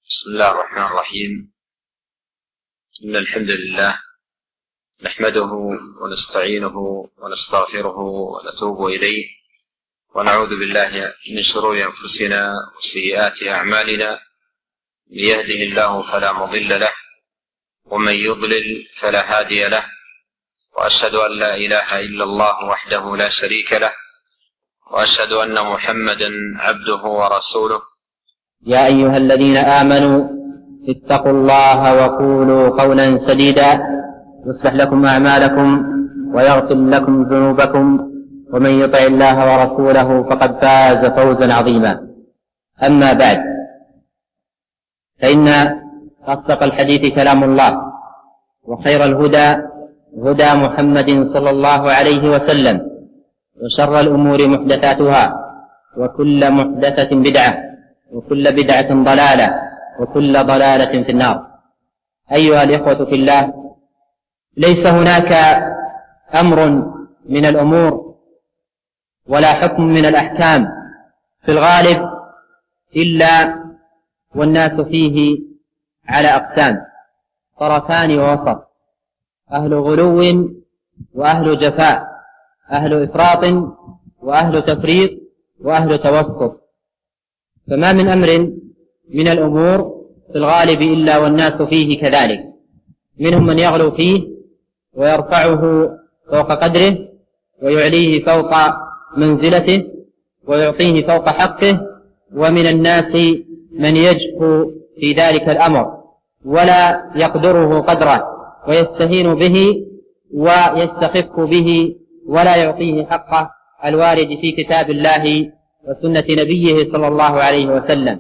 بسم الله الرحمن الرحيم. إن الحمد لله نحمده ونستعينه ونستغفره ونتوب إليه، ونعوذ بالله من شرور أنفسنا وسيئات أعمالنا. من يهده الله فلا مضل له، ومن يضلل فلا هادي له، وأشهد أن لا إله إلا الله وحده لا شريك له، وأشهد أن محمدا عبده ورسوله. يا أيها الذين آمنوا اتقوا الله وقولوا قولا سديدا يصلح لكم أعمالكم ويغفر لكم ذنوبكم، ومن يطع الله ورسوله فقد فاز فوزا عظيما. أما بعد، فإن أصدق الحديث كلام الله، وخير الهدى هدى محمد صلى الله عليه وسلم، وشر الأمور محدثاتها، وكل محدثة بدعة، وكل بدعة ضلالة، وكل ضلالة في النار. أيها الإخوة في الله، ليس هناك أمر من الأمور ولا حكم من الأحكام في الغالب إلا والناس فيه على أقسام، طرفان ووسط، أهل غلو وأهل جفاء، أهل إفراط وأهل تفريط، وأهل توسط. فما من أمر من الأمور في الغالب إلا والناس فيه كذلك، منهم من يغلو فيه ويرفعه فوق قدره، ويعليه فوق منزلته، ويعطيه فوق حقه، ومن الناس من يجفو في ذلك الأمر ولا يقدره قدره، ويستهين به ويستخف به، ولا يعطيه حقه الوارد في كتاب الله وسنة نبيه صلى الله عليه وسلم.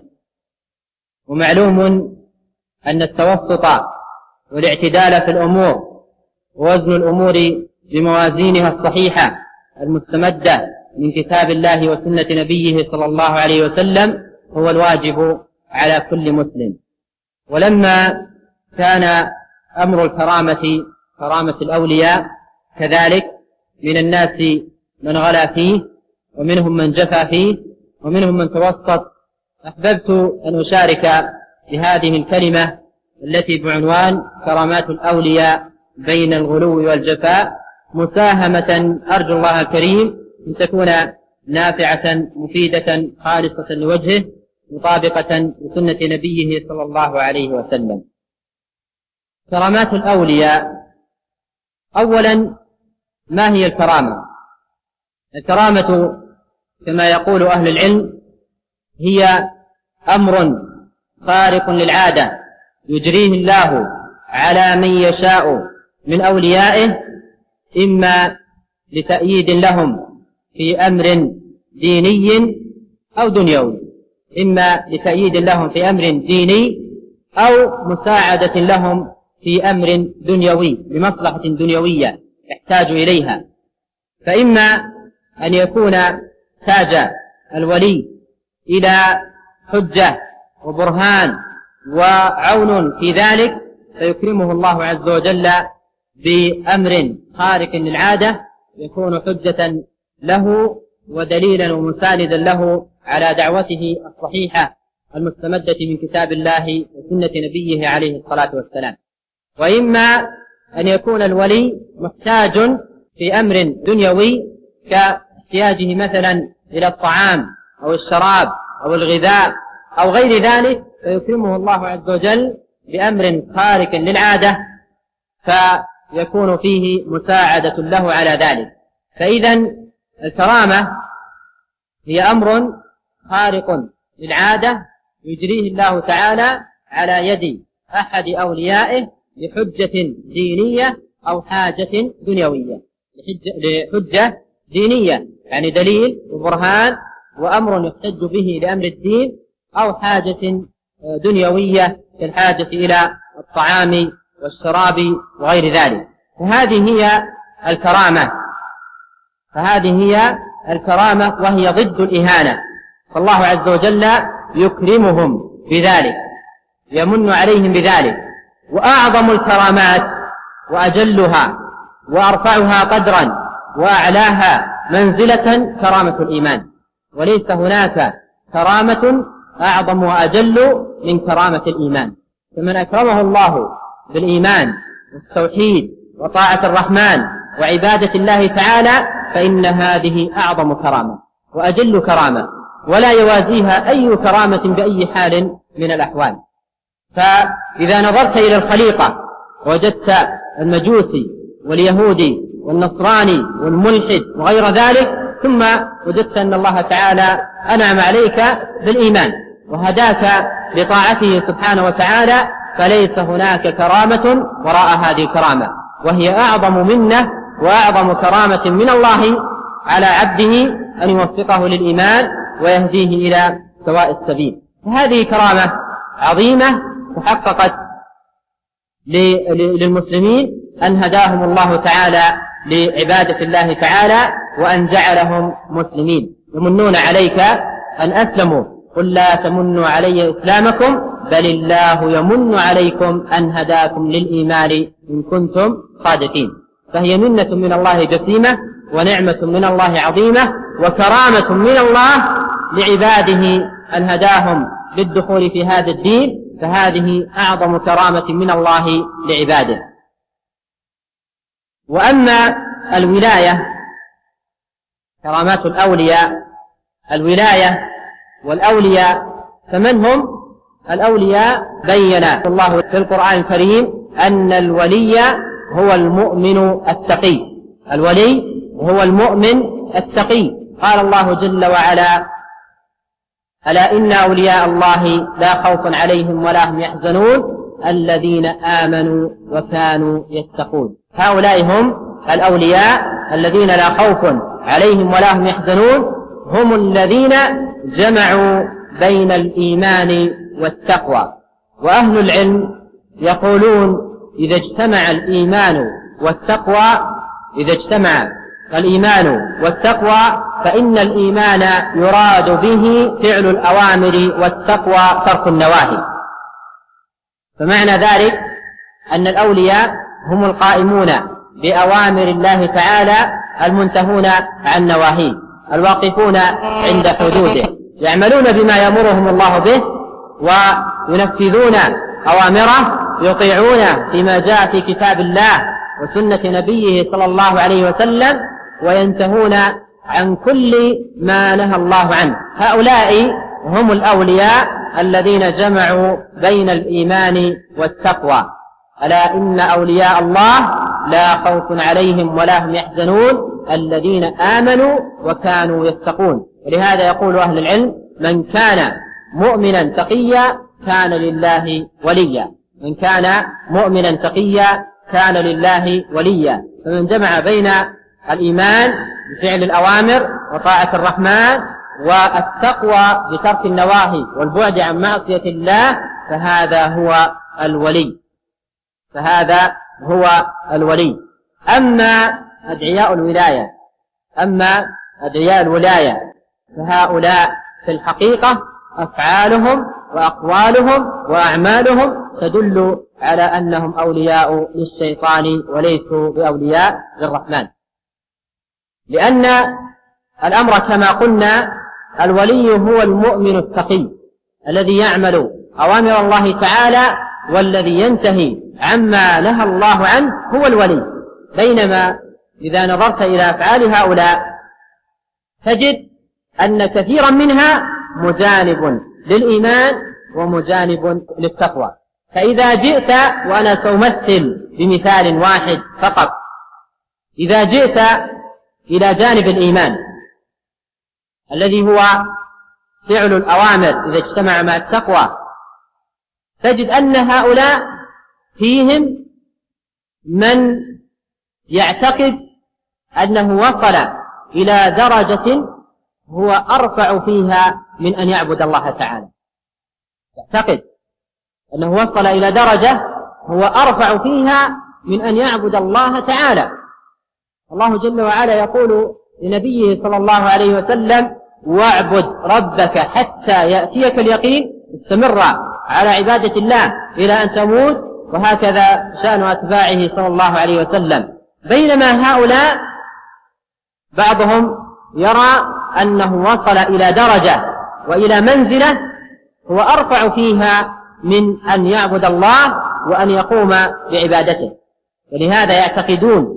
ومعلوم أن التوسط والاعتدال في الأمور ووزن الأمور بموازينها الصحيحة المستمدة من كتاب الله وسنة نبيه صلى الله عليه وسلم هو الواجب على كل مسلم. ولما كان أمر الكرامة كرامة الأولياء كذلك، من الناس من غلا فيه، ومنهم من جفى فيه، ومنهم من توسط، أحببت أن أشارك بهذه الكلمة التي بعنوان كرامات الأولياء بين الغلو والجفاء مساهمة أرجو الله الكريم أن تكون نافعة مفيدة خالصة لوجهه، مطابقة لسنة نبيه صلى الله عليه وسلم. كرامات الأولياء، أولا، ما هي الكرامة؟ الكرامة كما يقول أهل العلم هي أمر خارق للعادة يجريه الله على من يشاء من أوليائه، إما لتأييد لهم في أمر ديني أو دنيوي، إما لتأييد لهم في أمر ديني أو مساعدة لهم في أمر دنيوي بمصلحة دنيوية يحتاج إليها. فإما أن يكون تاج الولي إلى حجة وبرهان وعون في ذلك، فيكرمه الله عز وجل بأمر خارق للعادة يكون حجة له ودليلا ومساندا له على دعوته الصحيحة المستمدة من كتاب الله وسنة نبيه عليه الصلاة والسلام. وإما أن يكون الولي محتاج في أمر دنيوي كاحتياجه مثلا إلى الطعام أو الشراب أو الغذاء أو غير ذلك، فيكرمه الله عز وجل بأمر خارق للعادة فيكون فيه مساعدة له على ذلك. فإذا الكرامة هي أمر خارق للعادة يجريه الله تعالى على يد أحد أوليائه لحجة دينية أو حاجة دنيوية، لحجة دينية يعني دليل وبرهان وأمر يحتج به لأمر الدين، أو حاجة دنيوية كالحاجة إلى الطعام والشراب وغير ذلك. فهذه هي الكرامة وهي ضد الإهانة. فالله عز وجل يكرمهم بذلك، يمن عليهم بذلك. وأعظم الكرامات وأجلها وأرفعها قدرا وأعلاها منزلة كرامة الإيمان، وليس هناك كرامة أعظم وأجل من كرامة الإيمان. فمن أكرمه الله بالإيمان والتوحيد وطاعة الرحمن وعبادة الله تعالى فإن هذه أعظم كرامة وأجل كرامة، ولا يوازيها أي كرامة بأي حال من الأحوال. فإذا نظرت إلى الخليقة وجدت المجوسي واليهودي والنصراني والملحد وغير ذلك، ثم وجدت أن الله تعالى أنعم عليك بالإيمان وهداك لطاعته سبحانه وتعالى، فليس هناك كرامة وراء هذه الكرامة، وهي أعظم منة وأعظم كرامة من الله على عبده أن يوفقه للإيمان ويهديه إلى سواء السبيل. فهذه كرامة عظيمة تحققت للمسلمين أن هداهم الله تعالى لعبادة الله تعالى وأن جعلهم مسلمين. يمنون عليك أن أسلموا، قل لا تمنوا علي إسلامكم بل الله يمن عليكم أن هداكم للإيمان إن كنتم صادقين. فهي منة من الله جسيمة ونعمة من الله عظيمة وكرامة من الله لعباده أن هداهم للدخول في هذا الدين، فهذه أعظم كرامة من الله لعباده. وأما الولاية، كرامات الأولياء، الولاية والأولياء، فمن هم الأولياء؟ بين الله في القرآن الكريم أن الولي هو المؤمن التقي. الولي هو المؤمن التقي. قال الله جل وعلا: ألا إن أولياء الله لا خوف عليهم ولا هم يحزنون الذين آمنوا وكانوا يتقون. هؤلاء هم الأولياء الذين لا خوف عليهم ولا هم يحزنون، هم الذين جمعوا بين الإيمان والتقوى. وأهل العلم يقولون إذا اجتمع الإيمان والتقوى فإن الإيمان يراد به فعل الأوامر والتقوى ترك النواهي. فمعنى ذلك أن الأولياء هم القائمون بأوامر الله تعالى المنتهون عن نواهيه، الواقفون عند حدوده، يعملون بما يأمرهم الله به وينفذون أوامره، يطيعون فيما جاء في كتاب الله وسنة نبيه صلى الله عليه وسلم، وينتهون عن كل ما نهى الله عنه. هؤلاء هم الأولياء الذين جمعوا بين الإيمان والتقوى. ألا إن أولياء الله لا خوف عليهم ولا هم يحزنون الذين آمنوا وكانوا يتقون. ولهذا يقول أهل العلم: من كان مؤمنا تقيا كان لله وليا. من كان مؤمنا تقيا كان لله وليا. فمن جمع بين الإيمان بفعل الأوامر وطاعة الرحمن والتقوى بترك النواهي والبعد عن معصية الله فهذا هو الولي. أما أدعياء الولاية فهؤلاء في الحقيقة أفعالهم وأقوالهم وأعمالهم تدل على أنهم أولياء للشيطان وليسوا بأولياء للرحمن، لأن الأمر كما قلنا الولي هو المؤمن التقي الذي يعمل أوامر الله تعالى والذي ينتهي عما نهى الله عنه هو الولي. بينما إذا نظرت إلى أفعال هؤلاء تجد أن كثيرا منها مجانب للإيمان ومجانب للتقوى. فإذا جئت، وأنا سأمثل بمثال واحد فقط، إذا جئت إلى جانب الإيمان الذي هو فعل الأوامر إذا اجتمع مع التقوى، تجد أن هؤلاء فيهم من يعتقد أنه وصل إلى درجة هو أرفع فيها من أن يعبد الله تعالى. يعتقد أنه وصل إلى درجة هو أرفع فيها من أن يعبد الله تعالى. الله جل وعلا يقول لنبيه صلى الله عليه وسلم: واعبد ربك حتى يأتيك اليقين. استمر على عبادة الله إلى أن تموت، وهكذا شأن أتباعه صلى الله عليه وسلم. بينما هؤلاء بعضهم يرى أنه وصل إلى درجة وإلى منزلة هو أرفع فيها من أن يعبد الله وأن يقوم بعبادته. ولهذا يعتقدون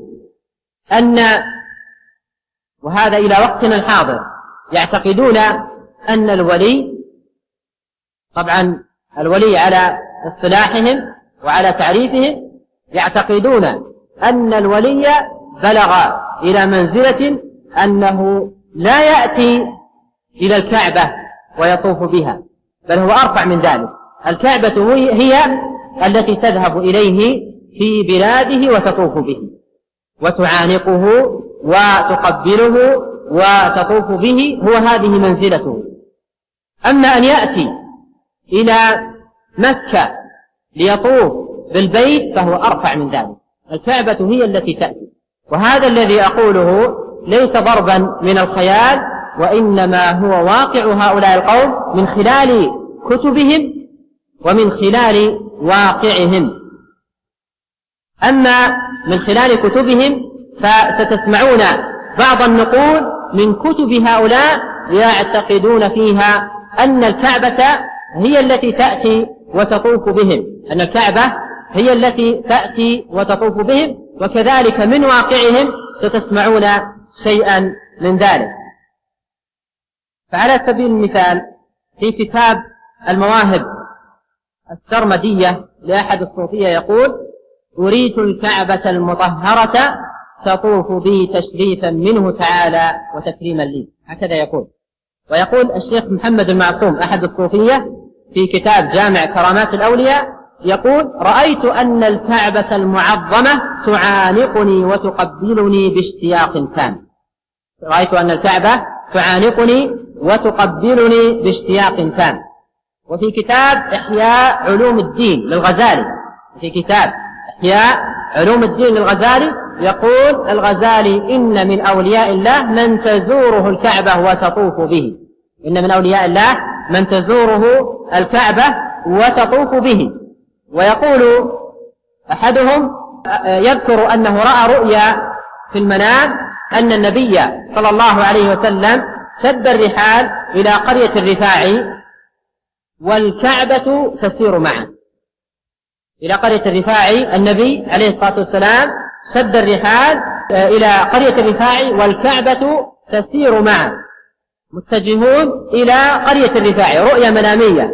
وهذا إلى وقتنا الحاضر يعتقدون أن الولي، طبعا الولي على اصطلاحهم وعلى تعريفهم، يعتقدون أن الولي بلغ إلى منزلة أنه لا يأتي إلى الكعبة ويطوف بها، بل هو أرفع من ذلك. الكعبة هي التي تذهب إليه في بلاده وتطوف به وتعانقه وتقبله وتطوف به، هو هذه منزلته. أما أن يأتي إلى مكة ليطوف بالبيت فهو أرفع من ذلك. الكعبة هي التي تأتي. وهذا الذي أقوله ليس ضربا من الخيال، وإنما هو واقع هؤلاء القوم من خلال كتبهم ومن خلال واقعهم. أما من خلال كتبهم فستسمعون بعض النقول من كتب هؤلاء يعتقدون فيها أن الكعبة هي التي تأتي وتطوف بهم، أن الكعبة هي التي تأتي وتطوف بهم، وكذلك من واقعهم ستسمعون شيئا من ذلك. فعلى سبيل المثال في كتاب المواهب السرمدية لأحد الصوفية يقول: أريد الكعبة المطهرة تطوف بي تشريفا منه تعالى وتكريما لي. هكذا يقول. ويقول الشيخ محمد المعصوم أحد الصوفية في كتاب جامع كرامات الأولياء يقول: رأيت أن الكعبة المعظمة تعانقني وتقبلني باشتياق تام. رأيت أن الكعبة تعانقني وتقبلني باشتياق تام. وفي كتاب إحياء علوم الدين للغزالي، في كتاب إحياء علوم الدين للغزالي يقول الغزالي: إن من أولياء الله من تزوره الكعبة وتطوف به. إن من أولياء الله من تزوره الكعبة وتطوف به. ويقول أحدهم يذكر أنه رأى رؤيا في المنام أن النبي صلى الله عليه وسلم شد الرحال إلى قرية الرفاعي والكعبة تسير معه. إلى قرية الرفاعي النبي عليه الصلاة والسلام شد الرحال إلى قرية الرفاعي والكعبة تسير معه، متجهون إلى قرية الرفاعي، رؤيا منامية.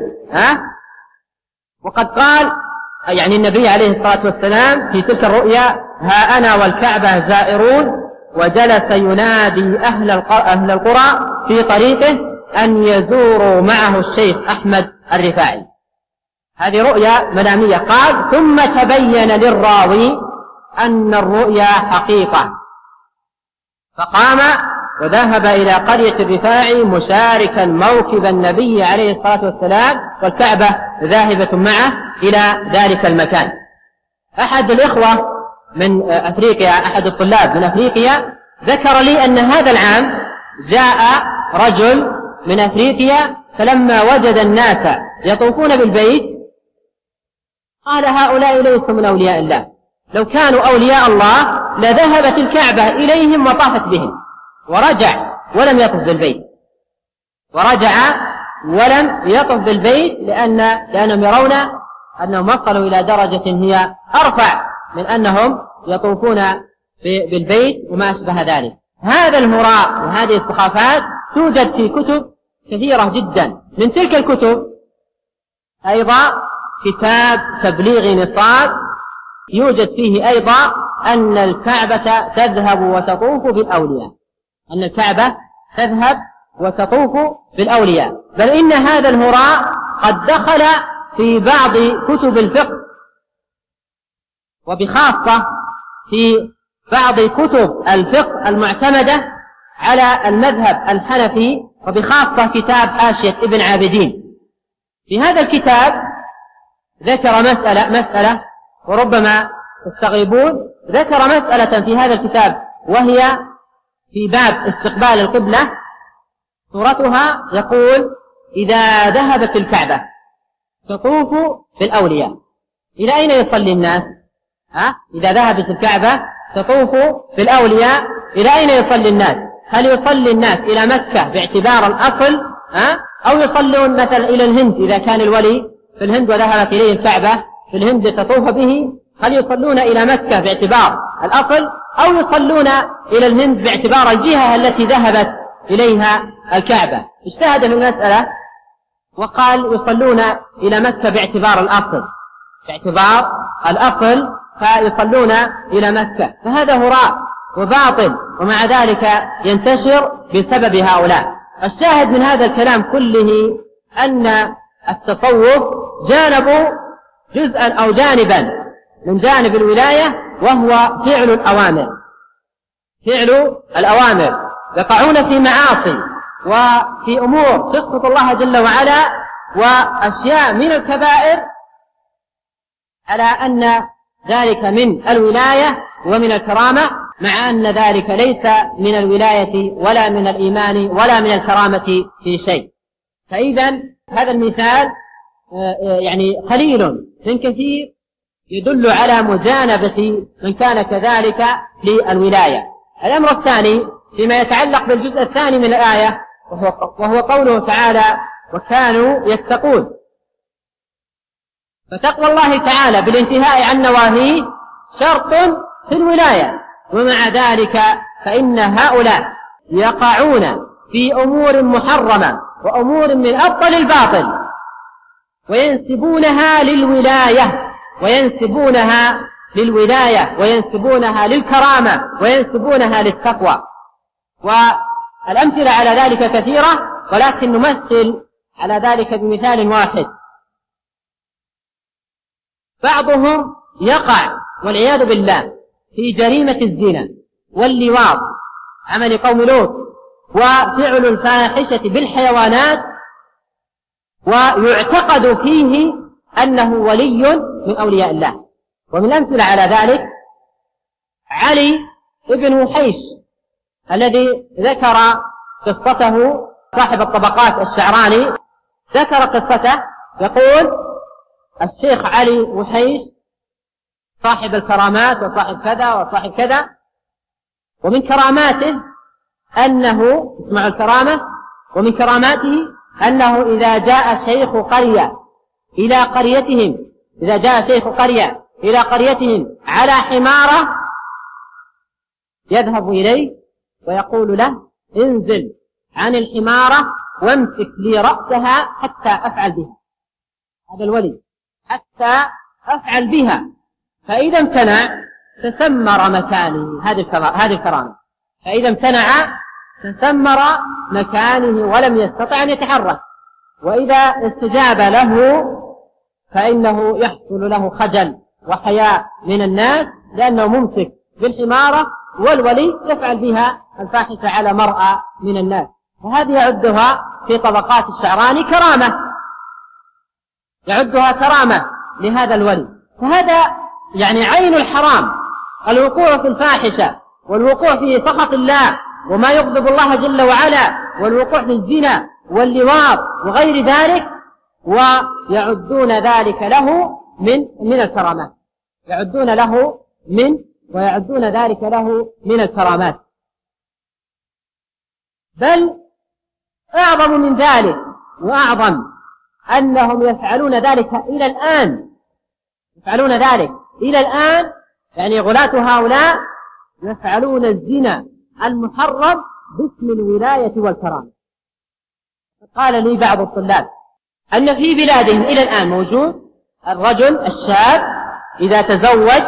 وقد قال يعني النبي عليه الصلاة والسلام في تلك الرؤيا: ها أنا والكعبة زائرون، وجلس ينادي أهل القرى في طريقه أن يزوروا معه الشيخ أحمد الرفاعي. هذه رؤيا منامية. قال: ثم تبين للراوي أن الرؤيا حقيقة، فقام وذهب إلى قرية الرفاعي مشاركا موكب النبي عليه الصلاة والسلام، والكعبة ذاهبة معه إلى ذلك المكان. أحد الإخوة من أفريقيا، أحد الطلاب من أفريقيا، ذكر لي أن هذا العام جاء رجل من أفريقيا فلما وجد الناس يطوفون بالبيت قال: هؤلاء ليسوا من أولياء الله، لو كانوا أولياء الله لذهبت الكعبة إليهم وطافت بهم. ورجع ولم يطف بالبيت، لأنهم يرون أنهم وصلوا إلى درجة هي أرفع من أنهم يطوفون بالبيت وما أشبه ذلك. هذا المراء وهذه السخافات توجد في كتب كثيرة جدا. من تلك الكتب أيضا كتاب تبليغ نصاب يوجد فيه أيضا أن الكعبة تذهب وتطوف بالأولياء، أن الكعبة تذهب وتطوف بالأولياء. بل إن هذا الهراء قد دخل في بعض كتب الفقه، وبخاصة في بعض كتب الفقه المعتمدة على المذهب الحنفي، وبخاصة كتاب حاشية ابن عابدين. في هذا الكتاب ذكر مسألة وربما تستغربون، ذكر مسألة في هذا الكتاب وهي في باب استقبال القبلة. صورتها يقول: إذا ذهبت الكعبة تطوف بالأولياء إلى أين يصلي الناس؟ إذا ذهبت الكعبة تطوف بالأولياء إلى أين يصلي الناس؟ هل يصلي الناس إلى مكة باعتبار الأصل أو يصلون مثلا إلى الهند إذا كان الولي في الهند وذهبت إليه الكعبة في الهند تطوف به، هل يصلون إلى مكة باعتبار الأصل أو يصلون إلى الهند باعتبار الجهة التي ذهبت إليها الكعبة؟ اجتهد في المسألة وقال يصلون إلى مكة باعتبار الأصل فيصلون إلى مكة، فهذا هراء وباطل ومع ذلك ينتشر بسبب هؤلاء. الشاهد من هذا الكلام كله أن التصوف جانبوا جزءا أو جانبا من جانب الولاية، وهو فعل الأوامر، يقعون في معاصي وفي أمور تسقط الله جل وعلا وأشياء من الكبائر، على أن ذلك من الولاية ومن الكرامة، مع أن ذلك ليس من الولاية ولا من الإيمان ولا من الكرامة في شيء. فإذا هذا المثال يعني قليل من كثير يدل على مجانبة من كان كذلك للولاية. الأمر الثاني فيما يتعلق بالجزء الثاني من الآية، وهو قوله تعالى وكانوا يتقون. فتقوى الله تعالى بالانتهاء عن نواهيه شرط في الولاية، ومع ذلك فإن هؤلاء يقعون في أمور محرمة وأمور من أبطل الباطل وينسبونها للولاية وينسبونها للكرامة وينسبونها للتقوى. والأمثلة على ذلك كثيرة، ولكن نمثل على ذلك بمثال واحد. بعضهم يقع والعياذ بالله في جريمة الزنا واللواط عمل قوم لوط وفعل الفاحشة بالحيوانات، ويعتقد فيه أنه ولي من أولياء الله. ومن الأمثلة على ذلك علي بن وحيش الذي ذكر قصته صاحب الطبقات الشعراني، ذكر قصته يقول الشيخ علي وحيش صاحب الكرامات وصاحب كذا وصاحب كذا، ومن كراماته أنه اسمعوا الكرامة، ومن كراماته أنه إذا جاء شيخ قرية إلى قريتهم على حمارة يذهب إليه ويقول له انزل عن الحمارة وامسك لي رأسها حتى أفعل بها. هذا الولي حتى أفعل بها، فإذا امتنع تسمر مكانه. هذه الكرامة، فإذا امتنع تسمر مكانه ولم يستطع أن يتحرك، وإذا استجاب له فإنه يحصل له خجل وحياء من الناس لأنه ممسك بالحمارة، والولي يفعل بها الفاحشة على مرأى من الناس، وهذه يعدها في طبقات الشعراني كرامة لهذا الولي. فهذا يعني عين الحرام، الوقوع في الفاحشة والوقوع في سخط الله وما يغضب الله جل وعلا، والوقوع في الزنا واللواط وغير ذلك، ويعدون ذلك له من الكرامات، ويعدون ذلك له من الكرامات. بل أعظم من ذلك وأعظم أنهم يفعلون ذلك إلى الآن، يعني غلاة هؤلاء يفعلون الزنا المحرم باسم الولاية والكرامة. قال لي بعض الطلاب أن في بلادهم إلى الآن موجود الرجل الشاب إذا تزوج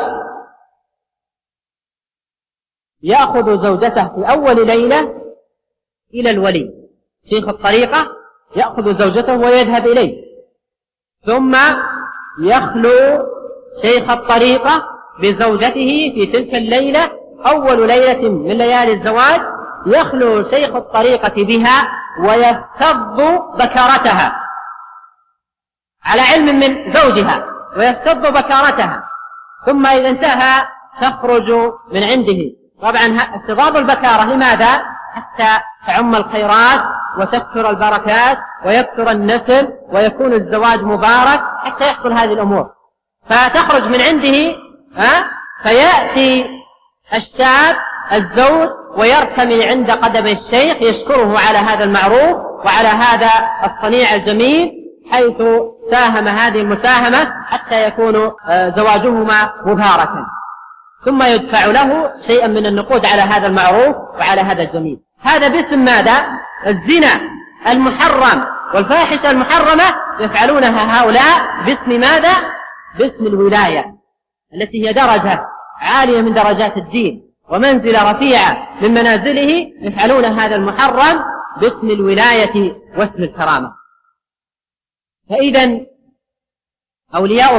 يأخذ زوجته في أول ليلة إلى الولي، شيخ الطريقة يأخذ زوجته ويذهب إليه، ثم يخلو شيخ الطريقة بزوجته في تلك الليلة، أول ليلة من ليالي الزواج، يخلو شيخ الطريقة بها ويفتض بكارتها على علم من زوجها، ويفتض بكارتها، ثم إذا انتهى تخرج من عنده. طبعا افتضاض البكارة لماذا؟ حتى تعم الخيرات وتكثر البركات ويكثر النسل ويكون الزواج مبارك، حتى يحصل هذه الأمور. فتخرج من عنده فيأتي الشاب الزوج ويرتمي عند قدم الشيخ يشكره على هذا المعروف وعلى هذا الصنيع الجميل، حيث ساهم هذه المساهمة حتى يكون زواجهما مباركا، ثم يدفع له شيئا من النقود على هذا المعروف وعلى هذا الجميل. هذا باسم ماذا؟ الزنا المحرم والفاحشة المحرمة يفعلونها هؤلاء باسم ماذا؟ باسم الولاية، التي هي درجة عالية من درجات الدين ومنزلة رفيعة من منازله، يفعلون هذا المحرم باسم الولاية واسم الكرامة. فإذا أولياء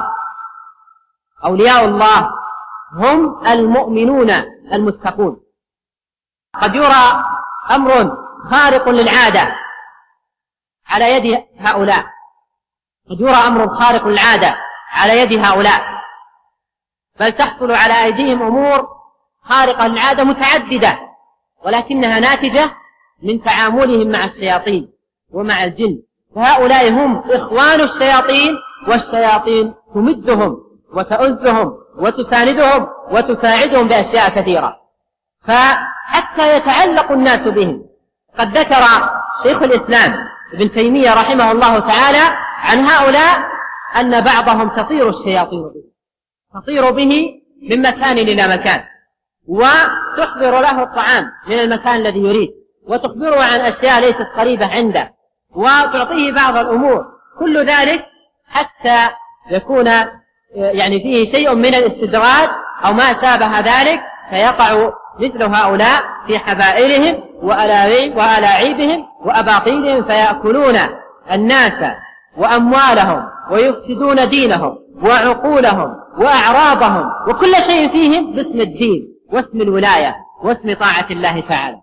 الله هم المؤمنون المتقون. قد يرى أمر خارق للعادة على يد هؤلاء، قد يرى أمر خارق للعادة على يد هؤلاء، بل تحصل على أيديهم أمور خارقة للعادة متعددة، ولكنها ناتجة من تعاملهم مع الشياطين ومع الجن. فهؤلاء هم إخوان الشياطين، والشياطين تمدهم وتؤزهم وتساندهم وتساعدهم بأشياء كثيرة، فحتى يتعلق الناس بهم. قد ذكر شيخ الإسلام ابن تيمية رحمه الله تعالى عن هؤلاء أن بعضهم تطير الشياطين به، تطير به من مكان إلى مكان، وتحضر له الطعام من المكان الذي يريد، وتخبره عن أشياء ليست قريبة عنده، وتعطيه بعض الأمور، كل ذلك حتى يكون يعني فيه شيء من الاستدراج أو ما شابه ذلك، فيقع مثل هؤلاء في حبائلهم وألاعيبهم وأباطيلهم، فيأكلون الناس وأموالهم ويفسدون دينهم وعقولهم وأعراضهم وكل شيء فيهم باسم الدين واسم الولاية واسم طاعة الله تعالى.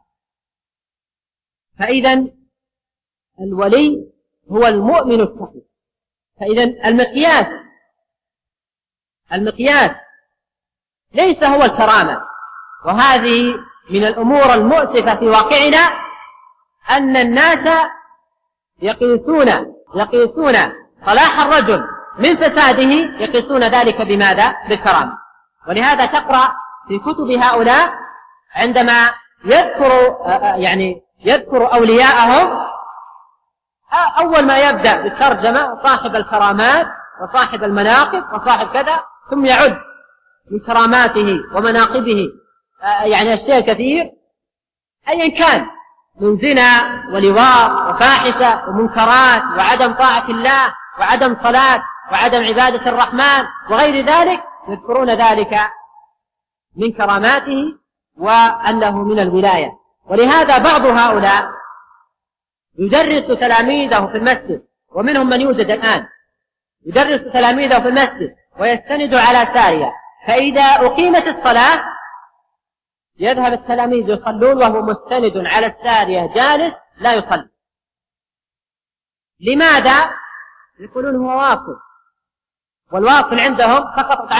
فإذا الولي هو المؤمن التقي. فإذا المقياس ليس هو الكرامة، وهذه من الأمور المؤسفة في واقعنا، أن الناس يقيسون صلاح الرجل من فساده، يقيسون ذلك بماذا؟ بالكرامة. ولهذا تقرأ في كتب هؤلاء عندما يذكر أولياءهم، أول ما يبدأ بالترجمة صاحب الكرامات وصاحب المناقب وصاحب كذا، ثم يعد من كراماته ومناقبه يعني الشيء كثير أيا كان، من زنا ولواء وفاحشة ومنكرات وعدم طاعة الله وعدم صلاة وعدم عبادة الرحمن وغير ذلك، يذكرون ذلك من كراماته وأنه من الولاية. ولهذا بعض هؤلاء يدرس تلاميذه في المسجد، ومنهم من يوجد الآن يدرس تلاميذه في المسجد ويستند على سارية، فإذا أقيمت الصلاة يذهب التلاميذ يصلون وهو مستند على السارية جالس لا يصلي. لماذا؟ يقولون هو واصل، والواصل عندهم سقطت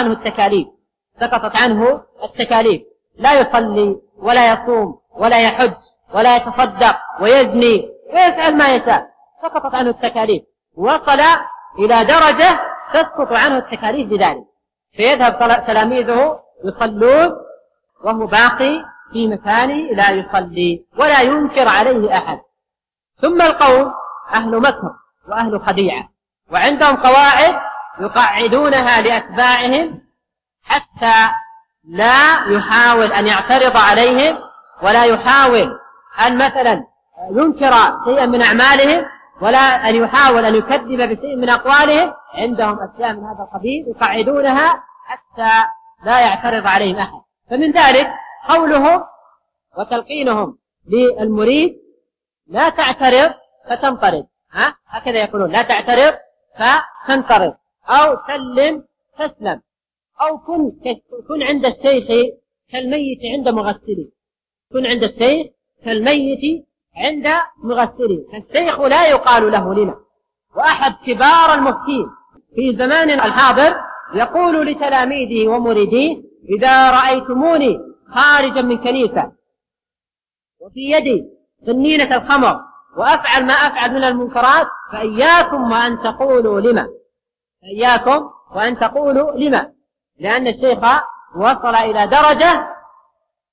عنه التكاليف، لا يصلي ولا يصوم ولا يحج ولا يتصدق ويزني ويفعل ما يشاء، سقطت عنه التكاليف، وصل إلى درجة تسقط عنه التكاليف بذلك، فيذهب تلاميذه يصلون وهو باقي في مكانه لا يصلي ولا ينكر عليه أحد. ثم القوم أهل مكر وأهل خديعة، وعندهم قواعد يقعدونها لأتباعهم حتى لا يحاول أن يعترض عليهم، ولا يحاول أن مثلا ينكر شيئا من أعمالهم، ولا أن يحاول أن يكذب بشيء من أقوالهم. عندهم أشياء من هذا القبيل يقعدونها حتى لا يعترض عليهم أحد. فمن ذلك قولهم وتلقينهم للمريد لا تعترض فتنطرد، هكذا يقولون، لا تعترض فتنطرد، أو سلم تسلم، أو كن عند الشيخ كالميت عند مغسله، كن عند الشيخ كالميت عند مغسله، فالشيخ لا يقال له لما. وأحد كبار المفتين في زمان الحاضر يقول لتلاميذه ومريديه: إذا رأيتموني خارجا من كنيسة وفي يدي سنينة الخمر وأفعل ما أفعل من المنكرات فإياكم وأن تقولوا لما، فإياكم وأن تقولوا لما، لأن الشيخ وصل إلى درجة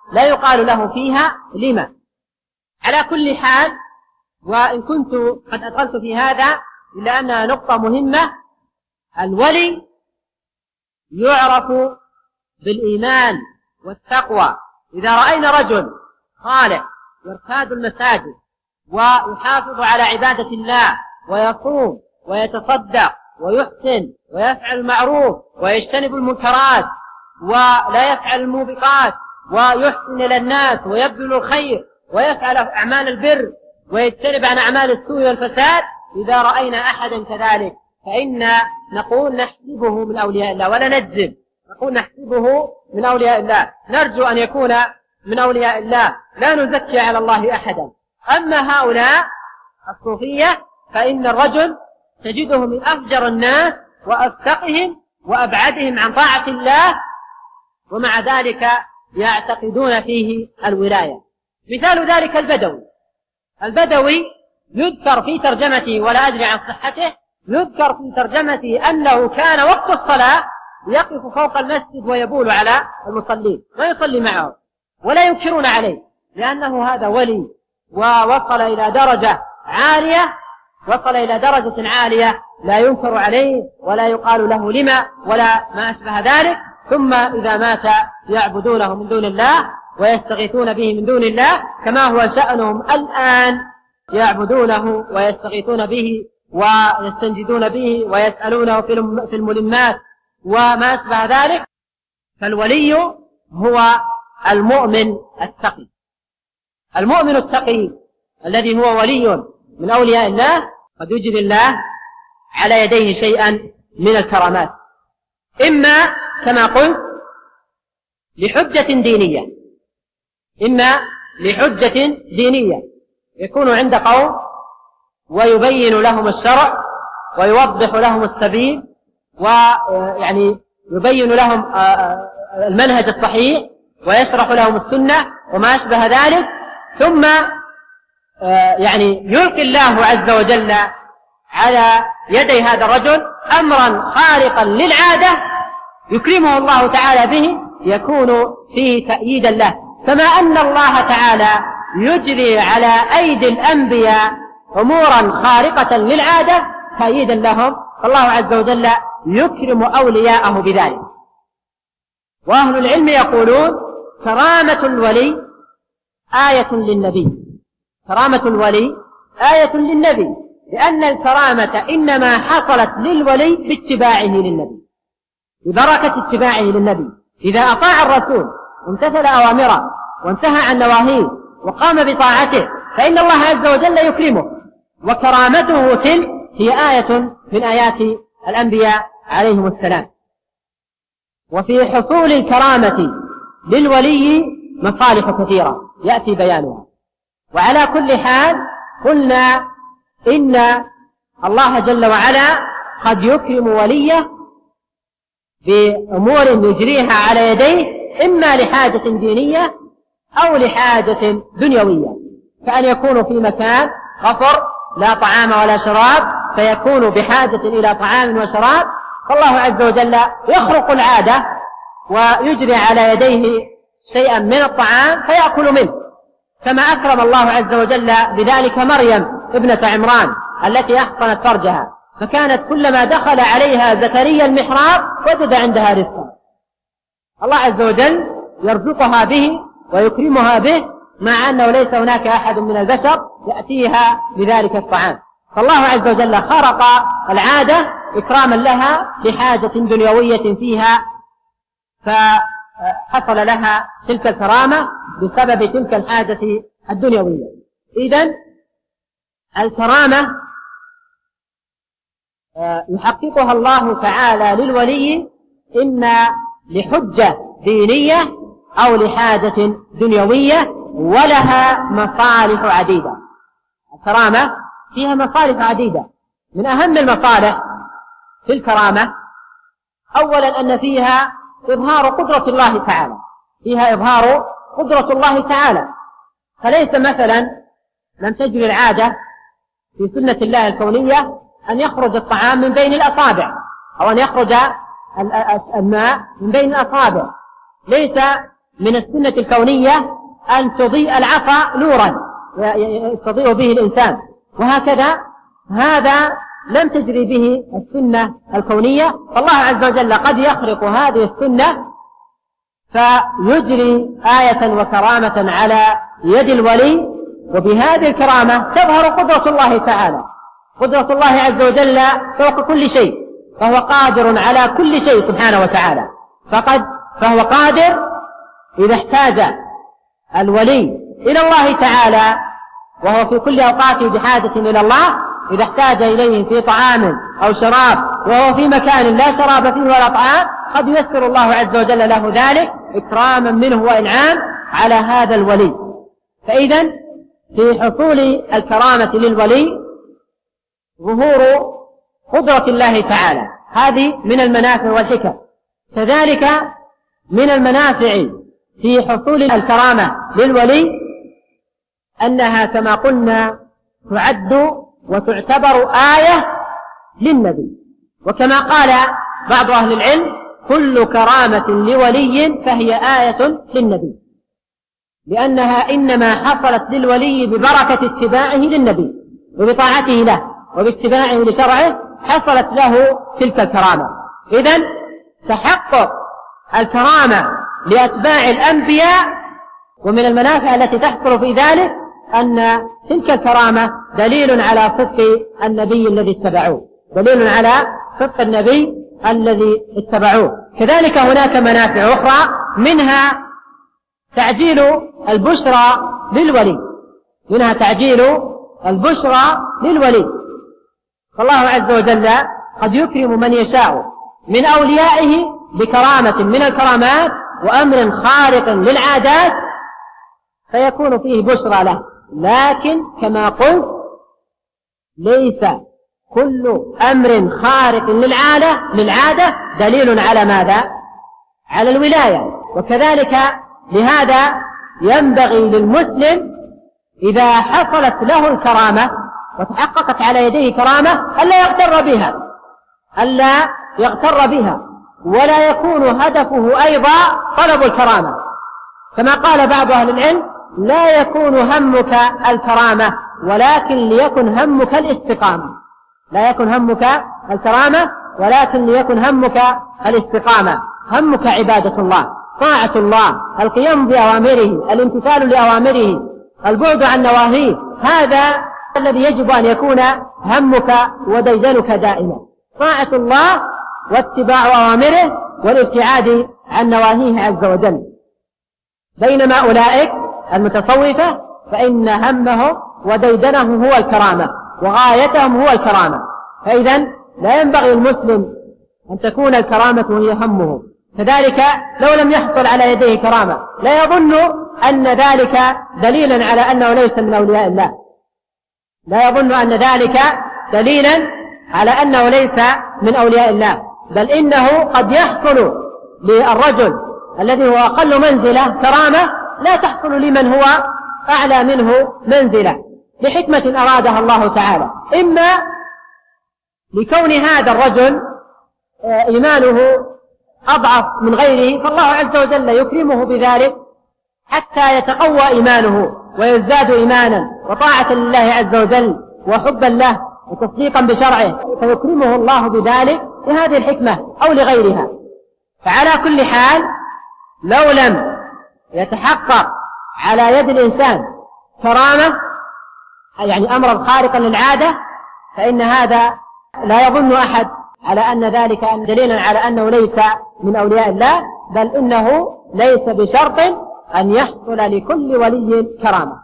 لا يقال له فيها لما. على كل حال، وإن كنت قد أدخلت في هذا إلا أنها نقطة مهمة، الولي يعرف بالإيمان والتقوى. إذا رأينا رجل صالح يرتاد المساجد ويحافظ على عبادة الله ويصوم ويتصدق ويحسن ويفعل المعروف ويجتنب المنكرات ولا يفعل الموبقات ويحسن إلى الناس ويبذل الخير ويفعل أعمال البر ويجتنب عن أعمال السوء والفساد، إذا رأينا أحدا كذلك فإن نقول نحسبه من أولياء الله ولا نجزم، نقول نحسبه من أولياء الله، نرجو أن يكون من أولياء الله، لا نزكي على الله أحدا. أما هؤلاء الصوفية فإن الرجل تجده من أفجر الناس وأفسقهم وأبعدهم عن طاعة الله، ومع ذلك يعتقدون فيه الولاية. مثال ذلك البدوي يذكر في ترجمته، ولا أدري عن صحته، يذكر في ترجمته أنه كان وقت الصلاة يقف فوق المسجد ويبول على المصلين ويصلي معهم ولا ينكرون عليه، لأنه هذا ولي ووصل إلى درجة عالية لا ينكر عليه ولا يقال له لما ولا ما أشبه ذلك. ثم إذا مات يعبدونه من دون الله ويستغيثون به من دون الله، كما هو شأنهم الآن، يعبدونه ويستغيثون به ويستنجدون به ويسألونه في الملمات وما أشبه ذلك. فالولي هو المؤمن التقي. المؤمن التقي الذي هو ولي من أولياء الله قد يجري الله على يديه شيئا من الكرامات، إما كما قلت لحجة دينية، يكون عند قوم ويبين لهم الشرع ويوضح لهم السبيل ويعني يبين لهم المنهج الصحيح ويشرح لهم السنة وما أشبه ذلك، ثم يعني يلقي الله عز وجل على يدي هذا الرجل أمرا خارقا للعادة يكرمه الله تعالى به، يكون فيه تأييدا له، كما أن الله تعالى يجري على أيدي الأنبياء أمورا خارقة للعادة تأييدا لهم، فالله عز وجل يكرم أولياءه بذلك. وأهل العلم يقولون كرامة الولي آية للنبي، لأن الكرامة إنما حصلت للولي باتباعه للنبي، ببركة اتباعه للنبي. إذا أطاع الرسول وامتثل أوامره وانتهى عن نواهيه وقام بطاعته فإن الله عز وجل يكرمه، وكرامته تلك هي آية من آيات الأنبياء عليهم السلام. وفي حصول الكرامة للولي مصالح كثيرة يأتي بيانها. وعلى كل حال قلنا إن الله جل وعلا قد يكرم وليه بأمور يجريها على يديه، إما لحاجة دينية أو لحاجة دنيوية، كأن يكون في مكان غفر لا طعام ولا شراب فيكون بحاجة إلى طعام وشراب، فالله عز وجل يخرق العادة ويجري على يديه شيئا من الطعام فيأكل منه، كما أكرم الله عز وجل بذلك مريم ابنة عمران التي أحصنت فرجها، فكانت كلما دخل عليها زكريا المحراب وجد عندها رزقا. الله عز وجل يرزقها به ويكرمها به، مع أنه ليس هناك أحد من البشر يأتيها بذلك الطعام، فالله عز وجل خرق العادة إكراما لها لحاجة دنيوية فيها، فحصل لها تلك الكرامة بسبب تلك الحاجة الدنيوية. إذن الكرامة يحققها الله تعالى للولي إما لحجة دينية أو لحاجة دنيوية، ولها مصالح عديدة. الكرامة فيها مصالح عديدة، من أهم المصالح في الكرامة أولا أن فيها إظهار قدرة الله تعالى، فليس مثلا لم تجري العادة في سنة الله الكونية أن يخرج الطعام من بين الأصابع أو أن يخرج الماء من بين الأصابع، ليس من السنة الكونية أن تضيء العصا نورا يستضيء به الإنسان، وهكذا هذا لم تجري به السنة الكونية، فالله عز وجل قد يخرق هذه السنة فيجري آية وكرامة على يد الولي، وبهذه الكرامة تظهر قدرة الله تعالى، قدرة الله عز وجل فوق كل شيء، فهو قادر على كل شيء سبحانه وتعالى. فهو قادر إذا احتاج الولي إلى الله تعالى، وهو في كل أوقاته بحاجة إلى الله، إذا احتاج إليه في طعام أو شراب وهو في مكان لا شراب فيه ولا طعام، قد ييسر الله عز وجل له ذلك إكراما منه وإنعام على هذا الولي. فإذا في حصول الكرامة للولي ظهور قدرة الله تعالى، هذه من المنافع والحكم. كذلك من المنافع في حصول الكرامة للولي أنها كما قلنا تعد وتعتبر آية للنبي، وكما قال بعض أهل العلم كل كرامة لولي فهي آية للنبي، لأنها إنما حصلت للولي ببركة اتباعه للنبي وبطاعته له وباتباعه لشرعه، حصلت له تلك الكرامة. إذن تحقق الكرامة لأتباع الأنبياء، ومن المنافع التي تحصل في ذلك أن تلك الكرامة دليل على صدق النبي الذي اتبعوه، دليل على صدق النبي الذي اتبعوه. كذلك هناك منافع أخرى، منها تعجيل البشرى للولي، منها تعجيل البشرى للولي. فالله عز وجل قد يكرم من يشاء من أوليائه بكرامة من الكرامات وأمر خارق للعادات فيكون فيه بشرى له، لكن كما قلت ليس كل أمر خارق للعادة دليل على ماذا؟ على الولاية. وكذلك لهذا ينبغي للمسلم إذا حصلت له الكرامة وتحققت على يديه كرامة ألا يغتر بها ولا يكون هدفه أيضا طلب الكرامة، كما قال بعض أهل العلم لا يكون همك الكرامة ولكن ليكن همك الاستقامة، لا يكن همك الكرامة ولكن ليكن همك الاستقامة، همك عبادة الله، طاعة الله، القيام بأوامره، الامتثال لأوامره، البعد عن نواهيه، هذا الذي يجب أن يكون همك وديدنك دائما، طاعة الله واتباع أوامره والابتعاد عن نواهيه عز وجل. بينما أولئك المتصوفة فإن همهم وديدنهم هو الكرامة وغايتهم هو الكرامة. فإذا لا ينبغي المسلم أن تكون الكرامة هي همه. كذلك لو لم يحصل على يديه كرامة لا يظن أن ذلك دليلا على أنه ليس من أولياء الله، لا يظن أن ذلك دليلا على أنه ليس من أولياء الله، بل إنه قد يحصل للرجل الذي هو أقل منزلة كرامة لا تحصل لمن هو أعلى منه منزلة لحكمة أرادها الله تعالى، إما لكون هذا الرجل إيمانه أضعف من غيره فالله عز وجل يكرمه بذلك حتى يتقوى إيمانه ويزداد إيمانا وطاعة لله عز وجل وحبا له وتصديقا بشرعه، فيكرمه الله بذلك لهذه الحكمة أو لغيرها. فعلى كل حال لو لم يتحقق على يد الإنسان كرامة يعني أمرا خارقا للعادة فإن هذا لا يظن أحد على أن ذلك دليلا على أنه ليس من أولياء الله، بل إنه ليس بشرط أن يحصل لكل ولي كرامة.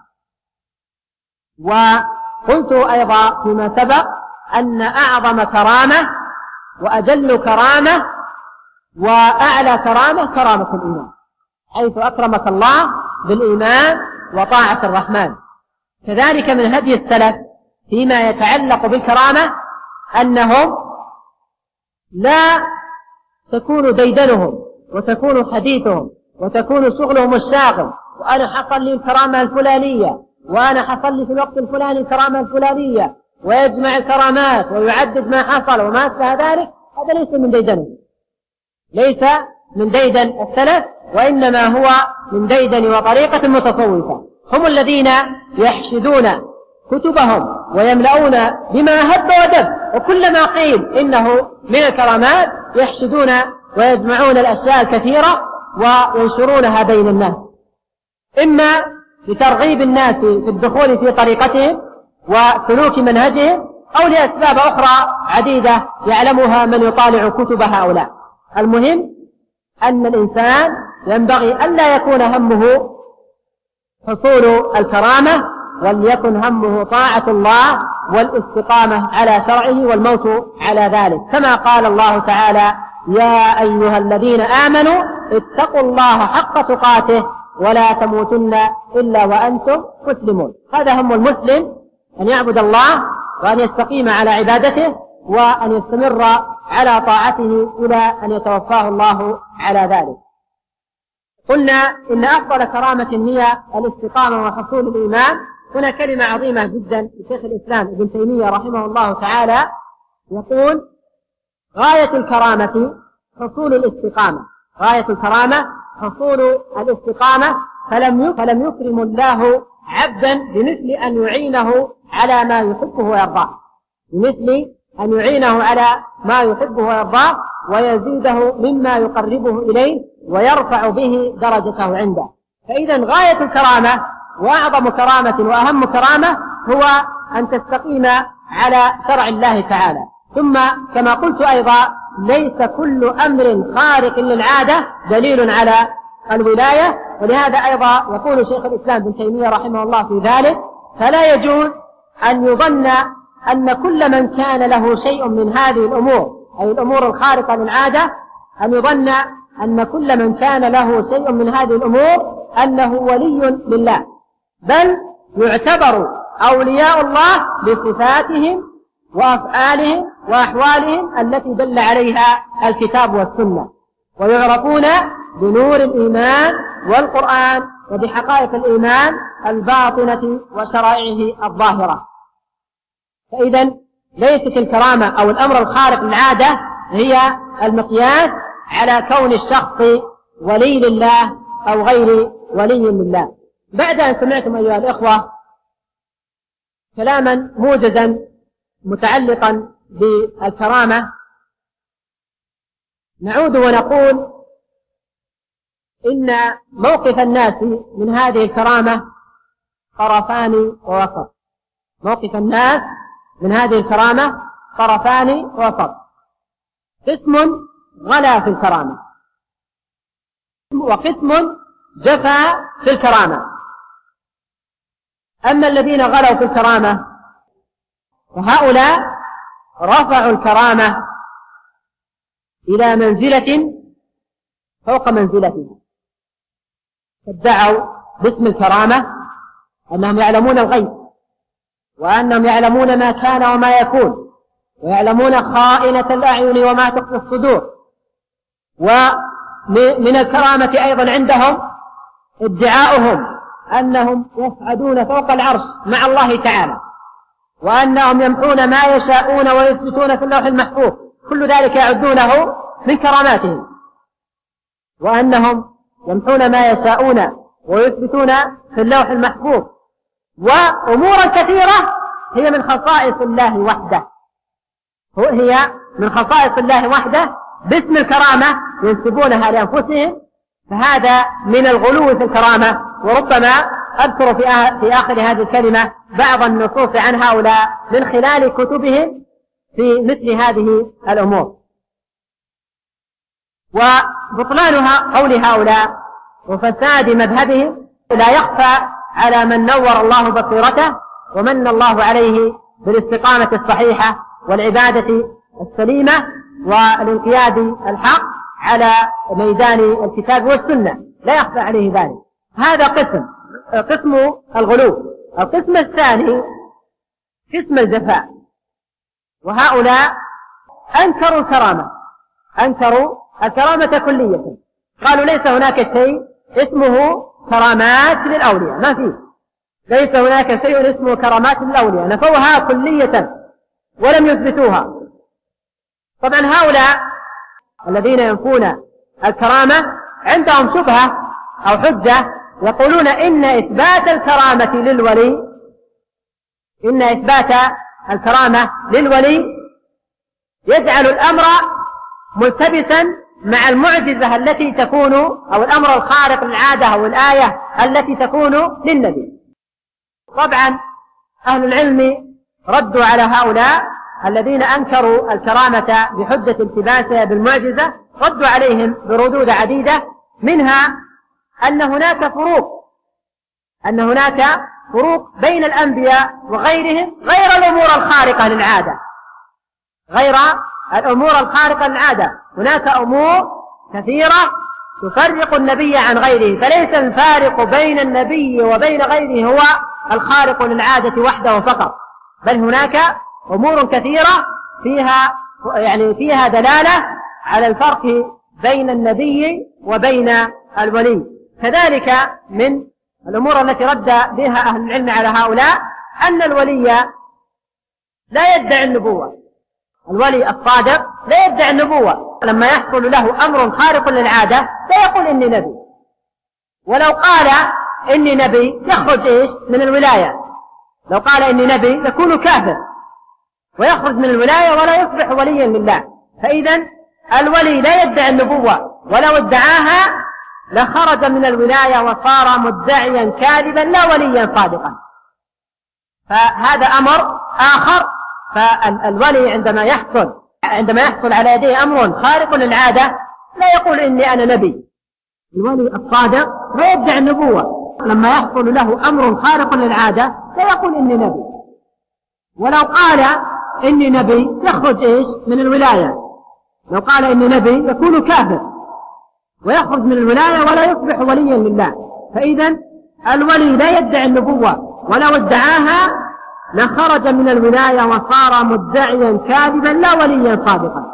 وقلت أيضا فيما سبق أن أعظم كرامة وأجل كرامة وأعلى كرامة كرامة الإيمان، حيث أكرمك الله بالإيمان وطاعة الرحمن. كذلك من هدي السلف فيما يتعلق بالكرامة أنهم لا تكون ديدنهم وتكون حديثهم وتكون شغلهم الشاغل وأنا حصل لي الكرامة الفلانية وأنا حصل لي في الوقت الفلاني الكرامة الفلانية ويجمع الكرامات ويعدد ما حصل وما أشبه ذلك، هذا ليس من ديدنهم، ليس من ديدن السلف، وإنما هو من ديدن وطريقة المتصوفة. هم الذين يحشدون كتبهم ويملؤون بما هب ودب، وكلما قيل إنه من الكرامات يحشدون ويجمعون الأشياء الكثيرة وينشرونها بين الناس، إما لترغيب الناس في الدخول في طريقتهم وسلوك منهجهم، أو لأسباب أخرى عديدة يعلمها من يطالع كتب هؤلاء. المهم أن الإنسان ينبغي ألا يكون همه حصول الكرامة، وليكن همه طاعة الله والاستقامة على شرعه والموت على ذلك، كما قال الله تعالى: يا أيها الذين آمنوا اتقوا الله حق تقاته ولا تموتن إلا وأنتم مسلمون. هذا هم المسلم، أن يعبد الله وأن يستقيم على عبادته وأن يستمر على طاعته إلى أن يتوفاه الله على ذلك. قلنا إن أفضل كرامة هي الاستقامة وحصول الإيمان. هنا كلمة عظيمة جدا لشيخ الإسلام ابن تيمية رحمه الله تعالى، يقول: غاية الكرامة حصول الاستقامة، غاية الكرامة حصول الاستقامة، فلم يكرم الله عبدا بمثل أن يعينه على ما يحبه ويرضاه، بمثل أن يعينه على ما يحبه ويرضاه ويزيده مما يقربه إليه ويرفع به درجته عنده. فإذا غاية الكرامة وأعظم كرامة وأهم كرامة هو أن تستقيم على شرع الله تعالى. ثم كما قلت أيضا، ليس كل أمر خارق للعادة دليل على الولاية، ولهذا أيضا يقول شيخ الإسلام ابن تيمية رحمه الله في ذلك: فلا يجوز أن يظن أن كل من كان له شيء من هذه الأمور، أي الأمور الخارقة للعادة، أن يظن أن كل من كان له شيء من هذه الأمور أنه ولي لله، بل يعتبر أولياء الله بصفاتهم وأفعالهم وأحوالهم التي دل عليها الكتاب والسنة، ويعرفون بنور الإيمان والقرآن وبحقائق الإيمان الباطنة وشرائعه الظاهرة. فإذا ليست الكرامة أو الأمر الخارق للعادة هي المقياس على كون الشخص ولي لله أو غير ولي لله. بعد أن سمعتم أيها الإخوة كلاما موجزا متعلقا بالكرامة، نعود ونقول إن موقف الناس من هذه الكرامة طرفان ووسط. موقف الناس من هذه الكرامة طرفان ووسط. قسم غلا في الكرامة وقسم جفا في الكرامة. أما الذين غلوا في الكرامة فهؤلاء رفعوا الكرامة إلى منزلة فوق منزلتها، ادعوا باسم الكرامة أنهم يعلمون الغيب، وأنهم يعلمون ما كان وما يكون، ويعلمون خائنة الأعين وما تخفي الصدور. ومن الكرامة أيضا عندهم ادعاؤهم أنهم يصعدون فوق العرش مع الله تعالى، وأنهم يمحون ما يشاءون ويثبتون في اللوح المحفوظ، كل ذلك يعدونه من كراماتهم، وأنهم يمحون ما يشاءون ويثبتون في اللوح المحفوظ، وأمورا كثيرة هي من خصائص الله وحده، هي من خصائص الله وحده باسم الكرامة ينسبونها لأنفسهم. فهذا من الغلو في الكرامة. وربما أذكر في آخر هذه الكلمة بعض النصوص عن هؤلاء من خلال كتبهم في مثل هذه الأمور. وبطلانها قول هؤلاء وفساد مذهبهم لا يخفى على من نور الله بصيرته ومن الله عليه بالاستقامة الصحيحة والعبادة السليمة والانقياد الحق على ميدان الكتاب والسنة، لا يخفى عليه ذلك. هذا قسم الغلو. القسم الثاني قسم الجفاء، وهؤلاء أنكروا الكرامة كلية، قالوا ليس هناك شيء اسمه كرامات للأولياء، ما فيه، ليس هناك شيء اسمه كرامات للأولياء، نفوها كلية ولم يثبتوها. طبعا هؤلاء الذين ينفون الكرامة عندهم شبهة أو حجة، يقولون إن إثبات الكرامة للولي يجعل الأمر ملتبسا مع المعجزة التي تكون، أو الأمر الخارق للعادة أو الآية التي تكون للنبي. طبعا أهل العلم ردوا على هؤلاء الذين أنكروا الكرامة بحجة التباسها بالمعجزة، ردوا عليهم بردود عديدة، منها أن هناك فروق بين الأنبياء وغيرهم غير الأمور الخارقة للعادة. هناك أمور كثيرة تفرق النبي عن غيره، فليس الفارق بين النبي وبين غيره هو الخارق للعادة وحده فقط، بل هناك أمور كثيرة فيها دلالة على الفرق بين النبي وبين الولي. كذلك من الأمور التي رد بها أهل العلم على هؤلاء أن الولي لا يدعي النبوة، الولي الصادق لا يدعي النبوة، لما يحصل له أمر خارق للعادة لا يقول إني نبي، ولو قال إني نبي يخرج من الولاية، لو قال إني نبي يكون كافر ويخرج من الولاية ولا يصبح وليا لله. فإذا الولي لا يدعي النبوة، ولو ادعاها لخرج من الولاية وصار مدعيا كاذبا لا وليا صادقا. فهذا أمر آخر. فالولي عندما يحصل على يديه أمر خارق للعادة لا يقول إني أنا نبي. الولي الصادق لا يدعي النبوة، لما يحصل له أمر خارق للعادة لا يقول إني نبي، ولو قال إني نبي يخرج من الولاية، لو قال إني نبي يكون كافر ويخرج من الولاية ولا يصبح وليا لله. فإذا الولي لا يدعي النبوة، ولو ادعاها لخرج من الولاية وصار مدعيا كاذبا لا وليا صادقا.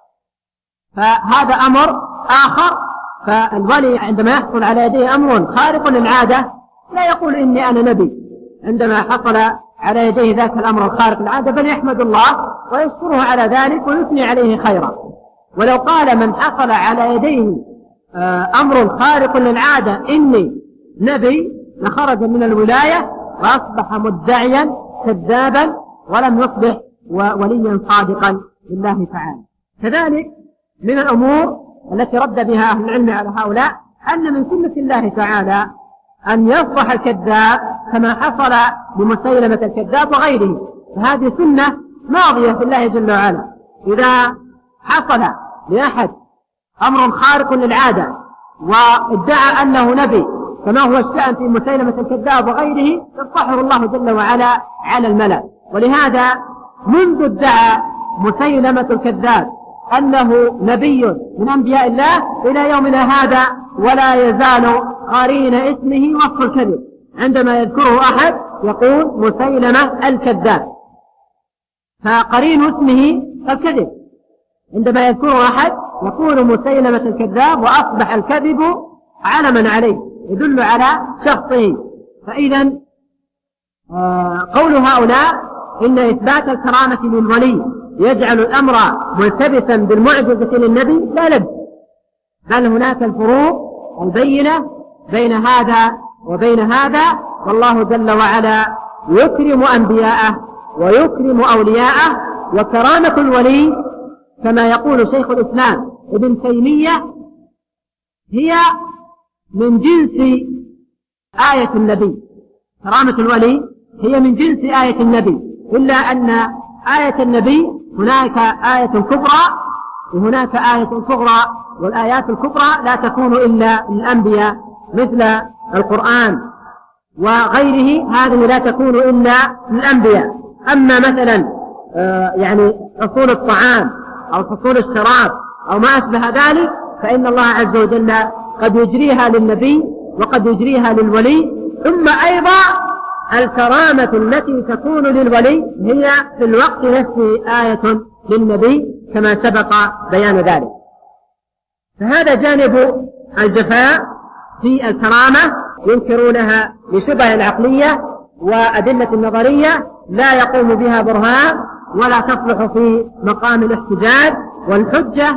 فهذا أمر آخر. فالولي عندما يحصل على يديه أمر خارق للعادة لا يقول إني أنا نبي عندما حصل على يديه ذاك الأمر الخارق للعادة، بل يحمد الله ويشكره على ذلك ويثني عليه خيرا. ولو قال من حصل على يديه أمر خارق للعادة إني نبي لخرج من الولاية وأصبح مدعيا كذابا ولم يصبح وليا صادقا لله تعالى. كذلك من الأمور التي رد بها أهل العلم على هؤلاء أن من سنة الله تعالى أن يصبح الكذاب كما حصل لمسيلمة الكذاب وغيره، فهذه سنة ماضية في الله جل وعلا. إذا حصل لأحد أمر خارق للعادة وادعى أنه نبي كما هو الشأن في مسيلمة الكذاب وغيره، يصحر الله جل وعلا على الملأ. ولهذا منذ ادعى مسيلمة الكذاب أنه نبي من أنبياء الله إلى يومنا هذا ولا يزال قرين اسمه وصف الكذب، عندما يذكره أحد يقول مسيلمة الكذاب، فقرين اسمه الكذب، عندما يذكره أحد يقول مسيلمة الكذاب، وأصبح الكذب علما عليه يدل على شخصه. فإذا قول هؤلاء إن إثبات الكرامة للولي يجعل الأمر ملتبسا بالمعجزة للنبي لا لبس، بل هناك الفروق البينة بين هذا وبين هذا، والله جل وعلا يكرم أنبياءه ويكرم أولياءه. وكرامة الولي كما يقول شيخ الإسلام ابن تيمية هي من جنس آية النبي، كرامة الولي هي من جنس آية النبي، إلا أن آية النبي هناك آية كبرى وهناك آية صغرى، والآيات الكبرى لا تكون إلا للأنبياء مثل القرآن وغيره، هذه لا تكون إلا للأنبياء. أما مثلا حصول الطعام أو حصول الشراب أو ما أشبه ذلك فإن الله عز وجل قد يجريها للنبي وقد يجريها للولي. ثم أيضا الكرامة التي تكون للولي هي في الوقت نفسه آية للنبي كما سبق بيان ذلك. فهذا جانب الجفاء في الكرامة، ينكرونها لشبه العقلية وأدلة النظرية لا يقوم بها برهان ولا تصلح في مقام الاحتجاج والحجة،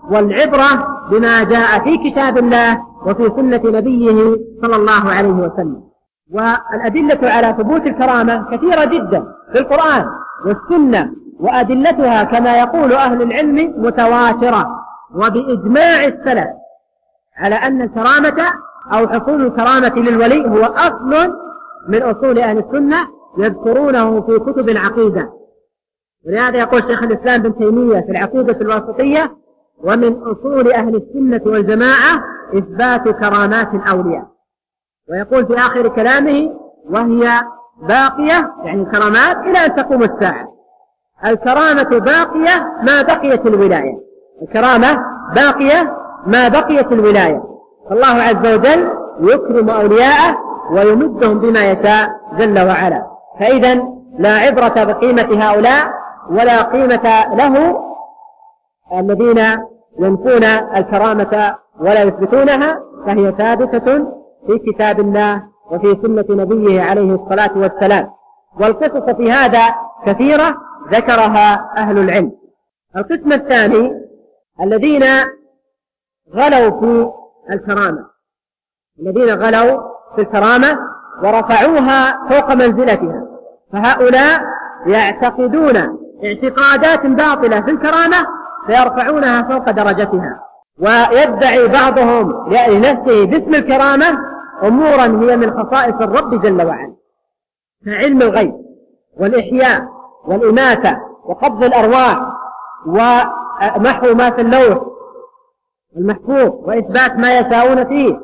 والعبرة بما جاء في كتاب الله وفي سنة نبيه صلى الله عليه وسلم. والأدلة على ثبوت الكرامة كثيرة جدا في القرآن والسنة، وأدلتها كما يقول أهل العلم متواترة، وبإجماع السلف على أن الكرامة أو حصول الكرامة للولي هو أصل من أصول أهل السنة يذكرونه في كتب العقيدة. ولهذا يقول شيخ الإسلام بن تيمية في العقيدة الواسطية: ومن أصول أهل السنة والجماعة إثبات كرامات الأولياء. ويقول في آخر كلامه: وهي باقية، يعني الكرامات إلى أن تقوم الساعة. الكرامة باقية ما بقيت الولاية، الكرامة باقية ما بقيت الولاية. فالله عز وجل يكرم أولياءه ويمدهم بما يشاء جل وعلا. فإذا لا عبرة بقيمة هؤلاء ولا قيمة له الذين ينفون الكرامة ولا يثبتونها، فهي ثابتة في كتاب الله وفي سنة نبيه عليه الصلاة والسلام. والقصص في هذا كثيرة ذكرها أهل العلم. القسم الثاني الذين غلوا في الكرامة، الذين غلوا في الكرامة ورفعوها فوق منزلتها، فهؤلاء يعتقدون اعتقادات باطلة في الكرامة فيرفعونها فوق درجتها، ويدعي بعضهم لنفسه باسم الكرامة أمورا هي من خصائص الرب جل وعلا، كعلم الغيب والإحياء والإماتة وقبض الأرواح ومحو ما في اللوح المحفوظ وإثبات ما يشاءون فيه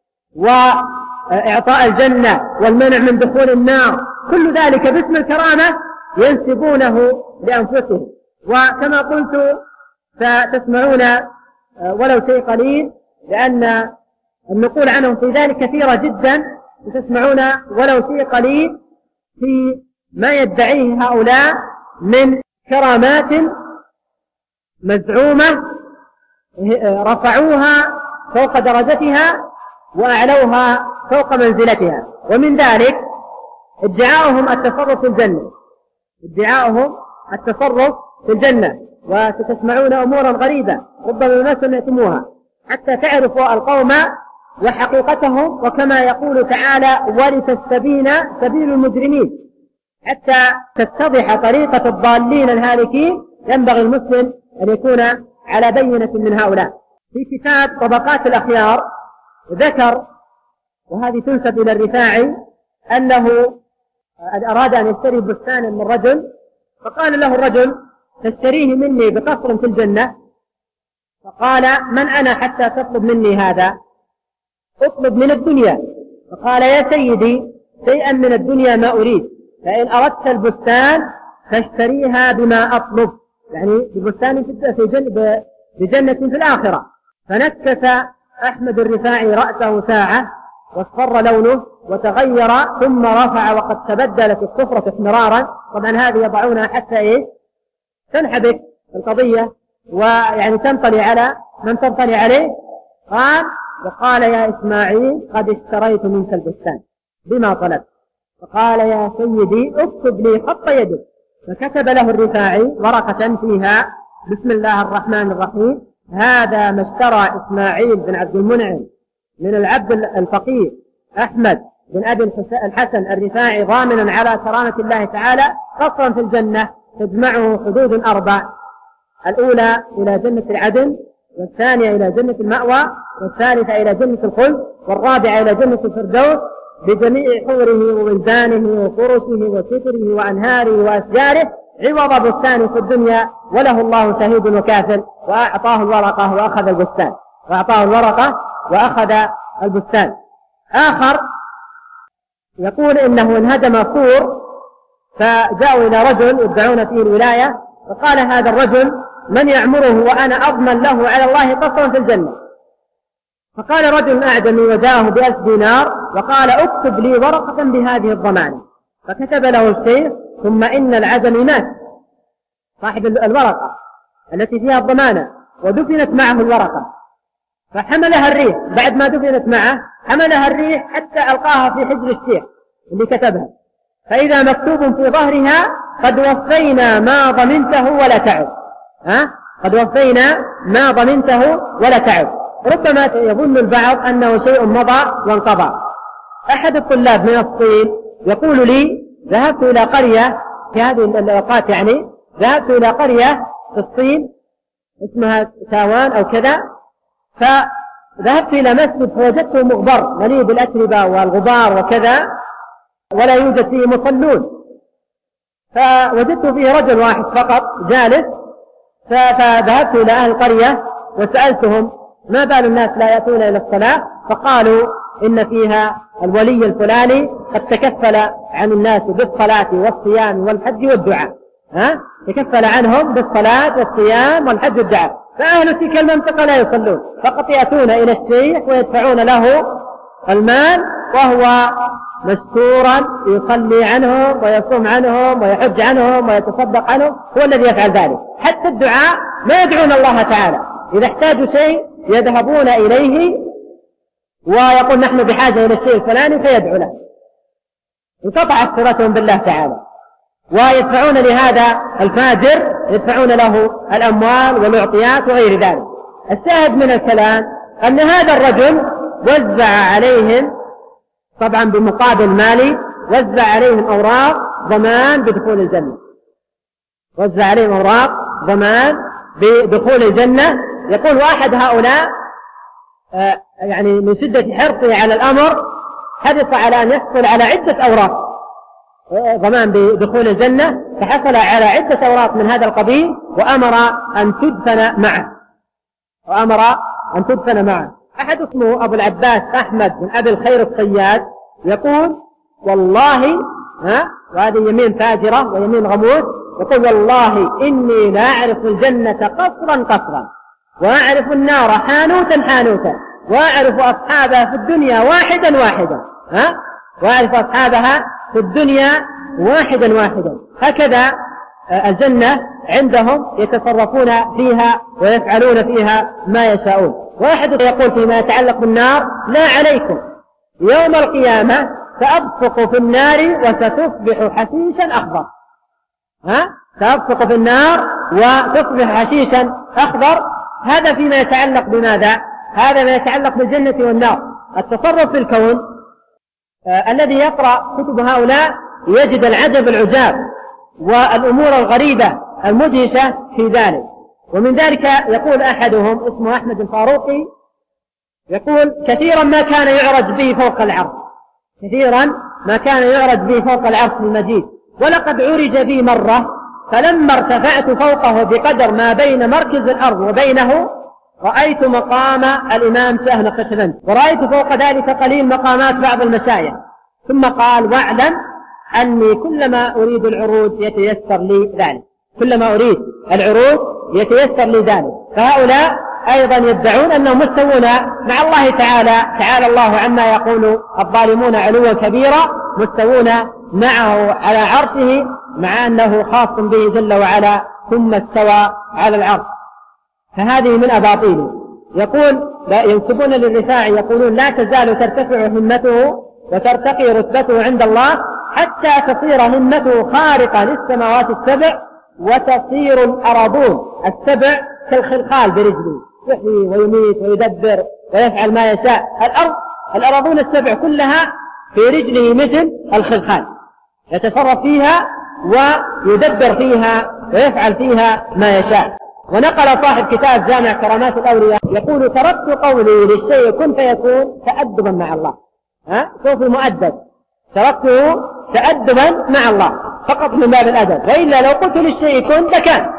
وإعطاء الجنة والمنع من دخول النار. كل ذلك باسم الكرامة ينسبونه لأنفسهم. وكما قلت فتسمعون ولو شيء قليل، لأن النقول عنهم في ذلك كثيرة جدا، وتسمعون ولو شيء قليل في ما يدعيه هؤلاء من كرامات مزعومة رفعوها فوق درجتها وأعلوها فوق منزلتها. ومن ذلك ادعاؤهم التصرف في الجنة، ادعاؤهم التصرف في الجنة. وستسمعون أمورا غريبة ربما ما سمعتموها حتى تعرفوا القوم وحقيقتهم، وكما يقول تعالى: ولتستبين سبيل المجرمين، حتى تتضح طريقة الضالين الهالكين. ينبغي المسلم أن يكون على بينة من هؤلاء. في كتاب طبقات الأخيار ذكر، وهذه تنسب إلى الرفاعي، أنه أراد أن يشتري بستانا من رجل، فقال له الرجل: تشتريه مني بقصر في الجنة؟ فقال: من أنا حتى تطلب مني هذا؟ اطلب من الدنيا. فقال: يا سيدي، شيئا من الدنيا ما أريد، فإن أردت البستان فاشتريها بما أطلب، يعني ببستان بجنة في الآخرة. فنكس أحمد الرفاعي رأسه ساعة واصفر لونه وتغير، ثم رفع وقد تبدلت الصفرة احمرارا. طبعا هذه يضعونها حتى تنحبك القضية ويعني تنطلي على من تنطلي عليه. وقال: يا إسماعيل، قد اشتريت منك البستان بما طلب. فقال: يا سيدي، اكتب لي خط يدك. فكتب له الرفاعي ورقة فيها: بسم الله الرحمن الرحيم، هذا ما اشترى إسماعيل بن عبد المنعم من العبد الفقير أحمد بن أبي الحسن الرفاعي، ضامنا على كرامة الله تعالى قصرا في الجنة تجمعه حدود 4، الأولى إلى جنة العدن، والثانية إلى جنة المأوى، والثالثة إلى جنة الخلد، والرابعة إلى جنة الفردوس، بجميع حوره وولدانه وفرشه وستره وأنهاره وأشجاره، عوض بستان في الدنيا، وله الله شهيد وكافر. وأعطاه الورقة وأخذ البستان، وأعطاه الورقة وأخذ البستان. آخر يقول إنه انهدم سور، فجاءوا إلى رجل يدعون فيه الولاية، فقال هذا الرجل: من يعمره وأنا أضمن له على الله قصرا في الجنة؟ فقال رجل أعجمي وجاءه ب1000 دينار وقال: اكتب لي ورقة بهذه الضمانة. فكتب له الشيخ: ثم إن العجمي مات، صاحب الورقة التي فيها الضمانة، ودفنت معه الورقة، فحملها الريح. بعد ما دفنت معه حملها الريح حتى ألقاها في حجر الشيخ اللي كتبها، فإذا مكتوب في ظهرها: قد وفينا ما ضمنته ولا تعد. قد وفينا ما ضمنته ولا تعب. ربما يظن البعض أنه شيء مضى وانقضى. أحد الطلاب من الصين يقول لي ذهبت إلى قرية في هذه الأوقات، ذهبت إلى قرية في الصين اسمها تاوان أو كذا، فذهبت إلى مسجد فوجدته مغبر مليء بالأتربة والغبار وكذا، ولا يوجد فيه مصلون، فوجدت فيه رجل واحد فقط جالس. فذهبت إلى أهل القرية وسألتهم ما بال الناس لا يأتون إلى الصلاة، فقالوا إن فيها الولي الفلاني قد تكفل عن الناس بالصلاة والصيام والحج والدعاء، تكفل عنهم بالصلاة والصيام والحج والدعاء. فأهل تلك المنطقة لا يصلون، فقط يأتون إلى الشيخ ويدفعون له المال، وهو مشكورا يصلي عنهم ويصوم عنهم ويحج عنهم ويتصدق عنهم، هو الذي يفعل ذلك. حتى الدعاء ما يدعون الله تعالى، إذا احتاجوا شيء يذهبون إليه ويقول نحن بحاجة إلى الشيء الفلاني فيدعو له. انقطعت صلتهم بالله تعالى، ويدفعون لهذا الفاجر يدفعون له الأموال والمعطيات وغير ذلك. الشاهد من الكلام أن هذا الرجل وزع عليهم طبعا بمقابل مالي، وزع عليهم أوراق ضمان بدخول الجنة، وزع عليهم أوراق ضمان بدخول الجنة. يقول واحد هؤلاء من شدة حرصه على الأمر حرص على أن يحصل على عدة أوراق ضمان بدخول الجنة، فحصل على عدة أوراق من هذا القبيل وأمر أن تدفن معه. أحد اسمه أبو العباس أحمد بن أبي الخير الصياد يقول والله، وهذه يمين فاجرة ويمين غموس، يقول والله إني لا أعرف الجنة قصرا قصرا، وأعرف النار حانوتا حانوتا، وأعرف أصحابها في الدنيا واحدا واحدا، وأعرف أصحابها في الدنيا واحدا واحدا. هكذا الجنة عندهم يتصرفون فيها ويفعلون فيها ما يشاءون. واحد يقول فيما يتعلق بالنار لا عليكم يوم القيامة سأبصق في النار وستصبح حشيشا أخضر، سأبصق في النار وتصبح حشيشا أخضر. هذا فيما يتعلق بماذا؟ هذا ما يتعلق بالجنة والنار. التصرف في الكون الذي يقرأ كتب هؤلاء يجد العجب العجاب والأمور الغريبة المدهشة في ذلك. ومن ذلك يقول أحدهم اسمه أحمد الفاروقي يقول كثيرا ما كان يعرج به فوق العرش، كثيرا ما كان يعرج به فوق العرش المجيد، ولقد عرج بي مرة فلما ارتفعت فوقه بقدر ما بين مركز الأرض وبينه رأيت مقام الإمام شاه نقشبند، ورأيت فوق ذلك قليل مقامات بعض المشايخ. ثم قال واعلم أني كلما أريد العروج يتيسر لي ذلك، كلما أريد العروج يتيسر لي ذلك. فهؤلاء أيضا يدعون أنهم مستوون مع الله تعالى، تعالى الله عما يقول الظالمون علوا كبيرا، مستوون معه على عرشه مع أنه خاص به جل وعلا ثم استوى على العرش. فهذه من أباطيله. يقول ينسبون للرفاعي يقولون لا تزال ترتفع همته وترتقي رتبته عند الله حتى تصير همته خارقة للسماوات السبع، وتصير الأراضون السبع كالخلخال برجله، يحيي ويميت ويدبر ويفعل ما يشاء. الأراضون السبع كلها في رجله مثل الخلخال، يتصرف فيها ويدبر فيها ويفعل فيها ما يشاء. ونقل صاحب كتاب جامع كرامات الأولياء يقول تركت قولي للشيء كن فيكون تأدبا مع الله، سوف مؤدب، تركته تأدبا مع الله فقط من باب الأدب، وإلا لو قلت للشيء كن لكان،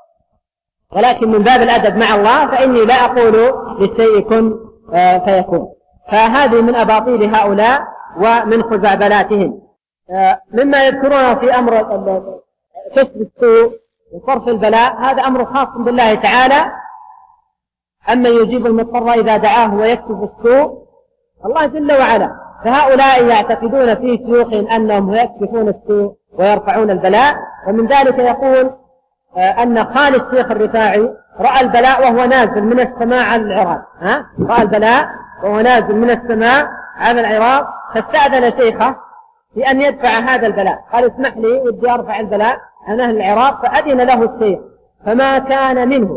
ولكن من باب الأدب مع الله فإني لا أقول للشيء كن فيكون. فهذه من أباطيل هؤلاء ومن خزعبلاتهم. مما يذكرونه في أمر كسب السوء وصرف البلاء، هذا أمر خاص بالله تعالى. أما يجيب المضطر إذا دعاه ويكسب السوء الله جل وعلا. فهؤلاء يعتقدون في شيوخهم أنهم يكشفون السوء ويرفعون البلاء. ومن ذلك يقول أن خال الشيخ الرفاعي رأى البلاء وهو نازل من السماء على العراق، رأى البلاء وهو نازل من السماء على العراق، فاستأذن شيخه بأن يدفع هذا البلاء، قال اسمح لي ودي أرفع البلاء عن أهل العراق، فأذن له الشيخ فما كان منه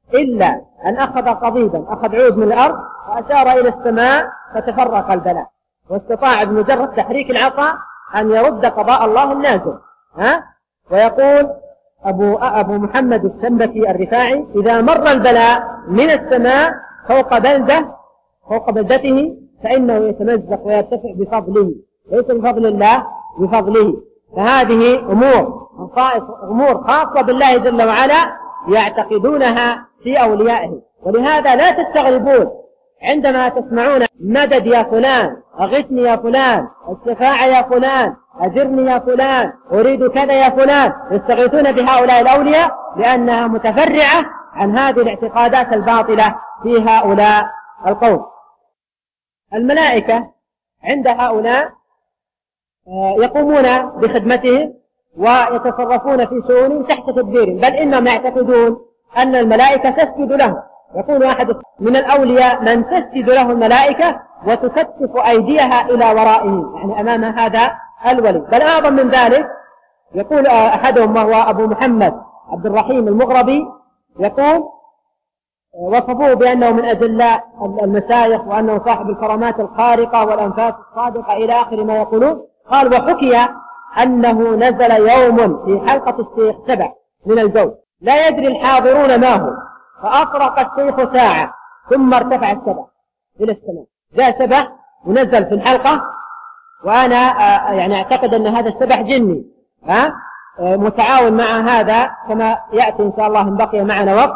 إلا أن أخذ قضيبا، أخذ عود من الأرض وأشار إلى السماء فتفرق البلاء، واستطاع بمجرد تحريك العصا أن يرد قضاء الله النازل. ويقول أبو محمد السنبكي الرفاعي: إذا مر البلاء من السماء فوق بلدته فإنه يتمزق ويرتفع بفضله، ليس بفضل الله، بفضله. فهذه أمور خاصة بالله جل وعلا يعتقدونها في أوليائه. ولهذا لا تستغربون عندما تسمعون مدد يا فلان، أغثني يا فلان، الشفاعة يا فلان، أجرني يا فلان، أريد كذا يا فلان، يستغيثون بهؤلاء الأولياء لأنها متفرعة عن هذه الاعتقادات الباطلة في هؤلاء القوم. الملائكة عند هؤلاء يقومون بخدمتهم ويتصرفون في شؤونهم تحت تدبيرهم، بل إنهم يعتقدون أن الملائكة تسجد لهم. يقول أحد من الأولياء: من تسجد له الملائكة وتكتف أيديها إلى ورائه، يعني أمام هذا الولي. بل أعظم من ذلك، يقول أحدهم وهو أبو محمد عبد الرحيم المغربي، يقول: وصفوه بأنه من أجلاء المشايخ وأنه صاحب الكرامات الخارقة والأنفاس الصادقة إلى آخر ما يقولون. قال: وحكي أنه نزل يوم في حلقة الشيخ سبع من الجو لا يدري الحاضرون ما هو، فأطرق الشيخ ساعة ثم ارتفع السبع إلى السماء. جاء سبع ونزل في الحلقة، وأنا يعني أعتقد أن هذا السبع جني متعاون مع هذا، كما يأتي إن شاء الله إن بقي معنا وقت.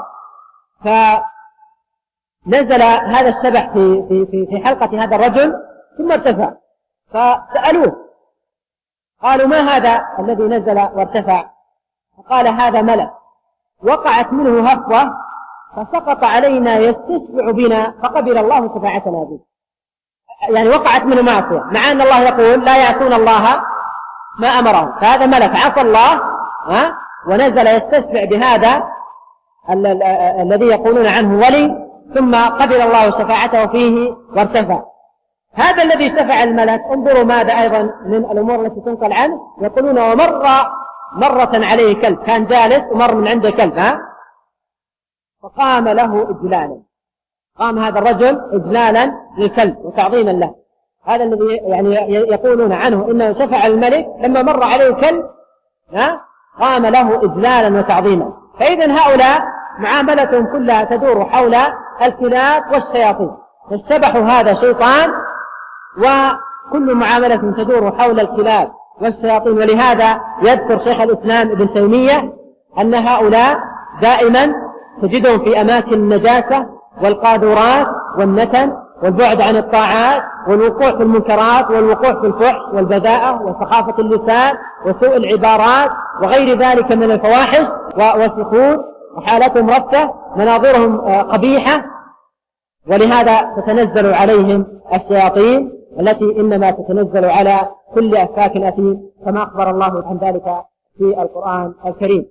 فنزل هذا السبع في حلقة هذا الرجل ثم ارتفع، فسألوه قالوا: ما هذا الذي نزل وارتفع؟ فقال: هذا ملك وقعت منه هفوة فسقط علينا يستشفع بنا فقبل الله شفاعتنا به. يعني وقعت منه معصية، مع أن الله يقول: لا يعصون الله ما أمرهم. فهذا ملك عصى الله ونزل يستشفع بهذا الذي يقولون عنه ولي، ثم قبل الله شفاعته فيه وارتفع. هذا الذي شفع الملك، انظروا ماذا أيضا من الأمور التي تنقل عنه. يقولون: ومر مرة عليه كلب، كان جالس ومر من عنده كلب فقام له إجلالا، قام هذا الرجل إجلالا للكلب وتعظيما له. هذا الذي يعني يقولون عنه إنه شفع الملك لما مر عليه كلب قام له إجلالا وتعظيما. فإذا هؤلاء معاملتهم كلها تدور حول الكلاب والشياطين، فالسبح هذا شيطان، وكل معاملة تدور حول الكلاب والشياطين. ولهذا يذكر شيخ الإسلام ابن تيمية أن هؤلاء دائما تجدهم في أماكن النجاسة والقاذورات والنتن والبعد عن الطاعات والوقوع في المنكرات والوقوع في الفحش والبذاءة وسخافة اللسان وسوء العبارات وغير ذلك من الفواحش والسخون، وحالتهم رثة، مناظرهم قبيحة. ولهذا تتنزل عليهم الشياطين التي إنما تتنزل على كل أفاك أثيم، كما أخبر الله عن ذلك في القرآن الكريم.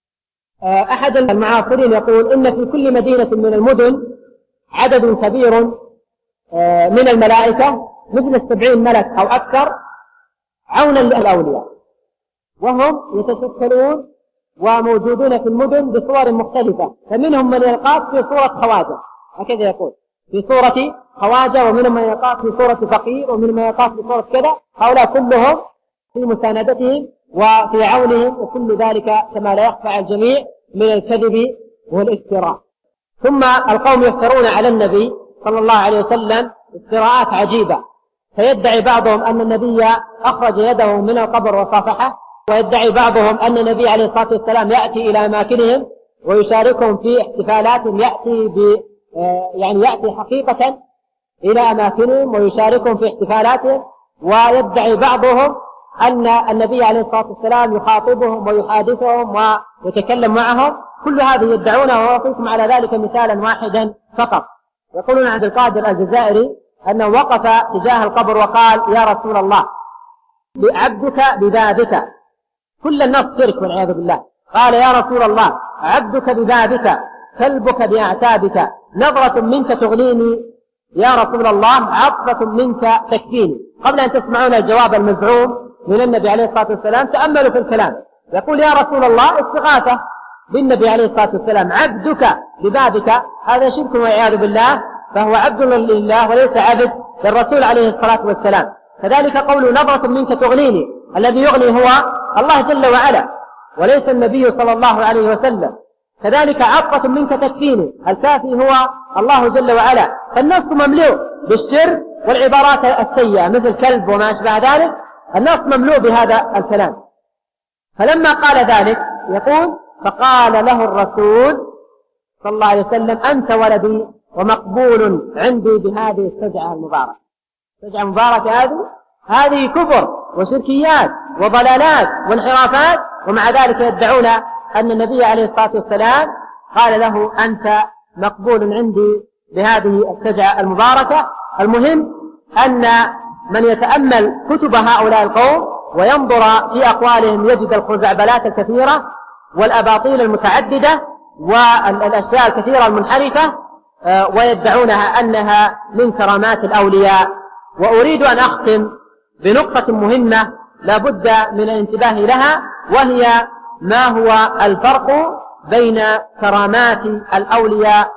أحد المعاصرين يقول: إن في كل مدينة من المدن عدد كبير من الملائكة مثل 70 ملك أو أكثر عونا للأولياء، وهم يتشكلون وموجودون في المدن بصور مختلفة، فمنهم من يلقاك في صورة خواجة، هكذا يقول، في صورة خواجة، ومنهم من يلقاك في صورة فقير، ومنهم من يلقاك في صورة كذا. هؤلاء كلهم في مساندتهم وفي عونهم، وكل ذلك كما لا يخفى على الجميع من الكذب والافتراء. ثم القوم يفترون على النبي صلى الله عليه وسلم افتراءات عجيبة، فيدعي بعضهم أن النبي أخرج يده من القبر وصافحه، ويدعي بعضهم أن النبي عليه الصلاة والسلام يأتي إلى أماكنهم ويشاركهم في احتفالاتهم، يأتي حقيقة إلى أماكنهم ويشاركهم في احتفالاتهم. ويدعي بعضهم أن النبي عليه الصلاة والسلام يخاطبهم ويحادثهم ويتكلم معهم. كل هذه يدعونه، وأعطيكم على ذلك مثالا واحدا فقط. يقولون عبد القادر الجزائري أنه وقف تجاه القبر وقال: يا رسول الله، عبدك ببابك، كل النص شرك والعياذ بالله. قال: يا رسول الله، عبدك ببابك، كلبك بأعتابك، نظرة منك تغنيني، يا رسول الله، عطفة منك تكفيني. قبل أن تسمعون الجواب المزعوم من النبي عليه الصلاة والسلام تأملوا في الكلام. يقول: يا رسول الله، استغاثة، بالنبي عليه الصلاة والسلام عبدك لبابك، هذا شرك والعياذ بالله، فهو عبد لله وليس عبد للرسول عليه الصلاة والسلام. كذلك قول نظرة منك تغنيني، الذي يغني هو الله جل وعلا وليس النبي صلى الله عليه وسلم. كذلك عطفة منك تكفيني، الكافي هو الله جل وعلا. فالنص مملوء بالشرك والعبارات السيئة مثل كلب وما أشبه ذلك، النص مملوء بهذا الكلام. فلما قال ذلك يقول: فقال له الرسول صلى الله عليه وسلم: أنت ولدي ومقبول عندي بهذه السجعة المباركة. السجعة المباركة هذه كفر وشركيات وضلالات وانحرافات، ومع ذلك يدعون أن النبي عليه الصلاة والسلام قال له: أنت مقبول عندي بهذه السجعة المباركة. المهم أن من يتأمل كتب هؤلاء القوم وينظر في أقوالهم يجد الخزعبلات الكثيرة والأباطيل المتعددة والأشياء الكثيرة المنحرفة، ويدعونها أنها من كرامات الأولياء. وأريد أن أختم بنقطة مهمة لا بد من الانتباه لها، وهي ما هو الفرق بين كرامات الأولياء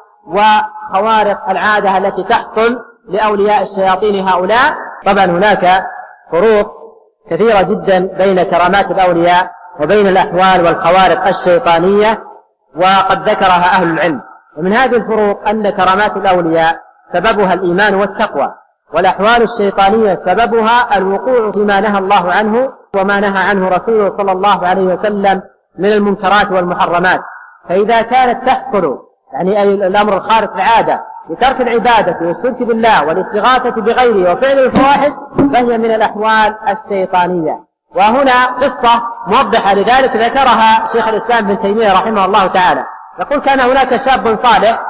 وخوارق العادة التي تحصل لأولياء الشياطين هؤلاء. طبعا هناك فروق كثيرة جدا بين كرامات الأولياء وبين الأحوال والخوارق الشيطانية، وقد ذكرها أهل العلم. ومن هذه الفروق أن كرامات الأولياء سببها الإيمان والتقوى، والأحوال الشيطانية سببها الوقوع فيما نهى الله عنه وما نهى عنه رسوله صلى الله عليه وسلم من المنكرات والمحرمات. فإذا كانت تحصل يعني الأمر الخارق العادة بترك العبادة والشرك بالله والاستغاثة بغيره وفعل الفواحش، فهي من الأحوال الشيطانية. وهنا قصة موضحة لذلك ذكرها شيخ الإسلام ابن تيمية رحمه الله تعالى. يقول: كان هناك شاب صالح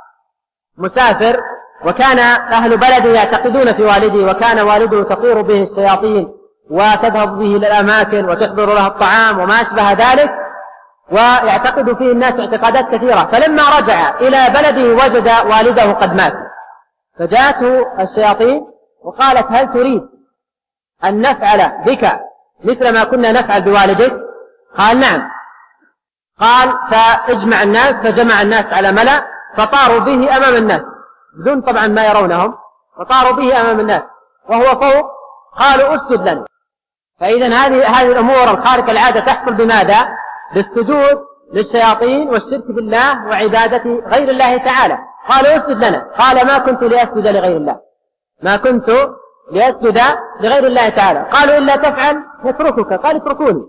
مسافر، وكان أهل بلده يعتقدون في والده، وكان والده تطير به الشياطين وتذهب به إلى الأماكن وتحضر له الطعام وما أشبه ذلك، ويعتقد فيه الناس اعتقادات كثيرة. فلما رجع إلى بلده وجد والده قد مات، فجاءته الشياطين وقالت: هل تريد أن نفعل بك مثل ما كنا نفعل بوالدك؟ قال: نعم. قال: فاجمع الناس، فجمع الناس على ملأ، فطاروا به أمام الناس بدون طبعا ما يرونهم، فطاروا به أمام الناس وهو فوق. قالوا: اسجد لنا. فإذا هذه الأمور الخارقة العادة تحصل بماذا؟ بالسجود للشياطين والشرك بالله وعبادة غير الله تعالى. قالوا: اسجد لنا. قال: ما كنت لأسجد لغير الله، ما كنت لأسجد لغير الله تعالى. قالوا: إلا تفعل نتركك. قال: اتركوني.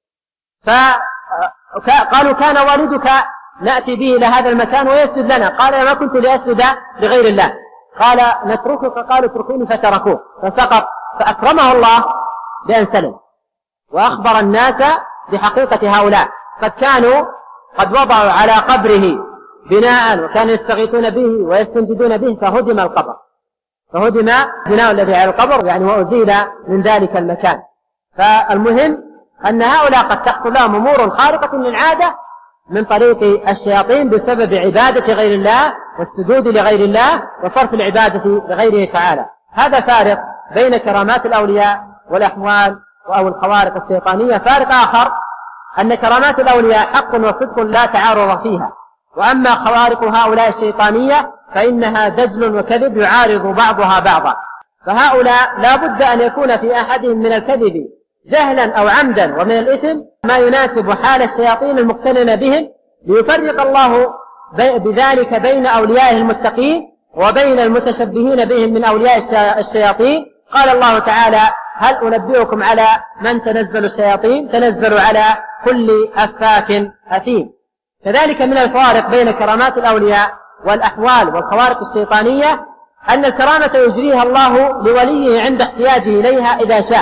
فقالوا: كان والدك نأتي به إلى هذا المكان ويسجد لنا. قال: ما كنت لأسجد لغير الله. قال: نتركك. قالوا: اتركوني. فتركوه فسقط. فأكرمه الله بأن سلم، وأخبر الناس بحقيقة هؤلاء. قد كانوا قد وضعوا على قبره بناء وكانوا يستغيثون به ويستنجدون به، فهدم القبر، فهدم بناء الذي على القبر يعني وأزيل من ذلك المكان. فالمهم أن هؤلاء قد تحصل لهم أمور خارقة للعادة من طريق الشياطين بسبب عبادة غير الله والسجود لغير الله وصرف العبادة لغيره تعالى. هذا فارق بين كرامات الأولياء والأحوال أو الخوارق الشيطانية. فارق آخر أن كرامات الأولياء حق وصدق لا تعارض فيها، وأما خوارق هؤلاء الشيطانية فإنها دجل وكذب يعارض بعضها بعضا. فهؤلاء لا بد أن يكون في أحدهم من الكذب جهلا أو عمدا، ومن الإثم ما يناسب حال الشياطين المقترنة بهم، ليفرق الله بذلك بين أوليائه المتقين وبين المتشبهين بهم من أولياء الشياطين. قال الله تعالى: هل أنبئكم على من تنزل الشياطين؟ تنزل على كل أفاك أثيم. كذلك من الفوارق بين كرامات الأولياء والأحوال والخوارق الشيطانية أن الكرامة يجريها الله لوليه عند احتياجه إليها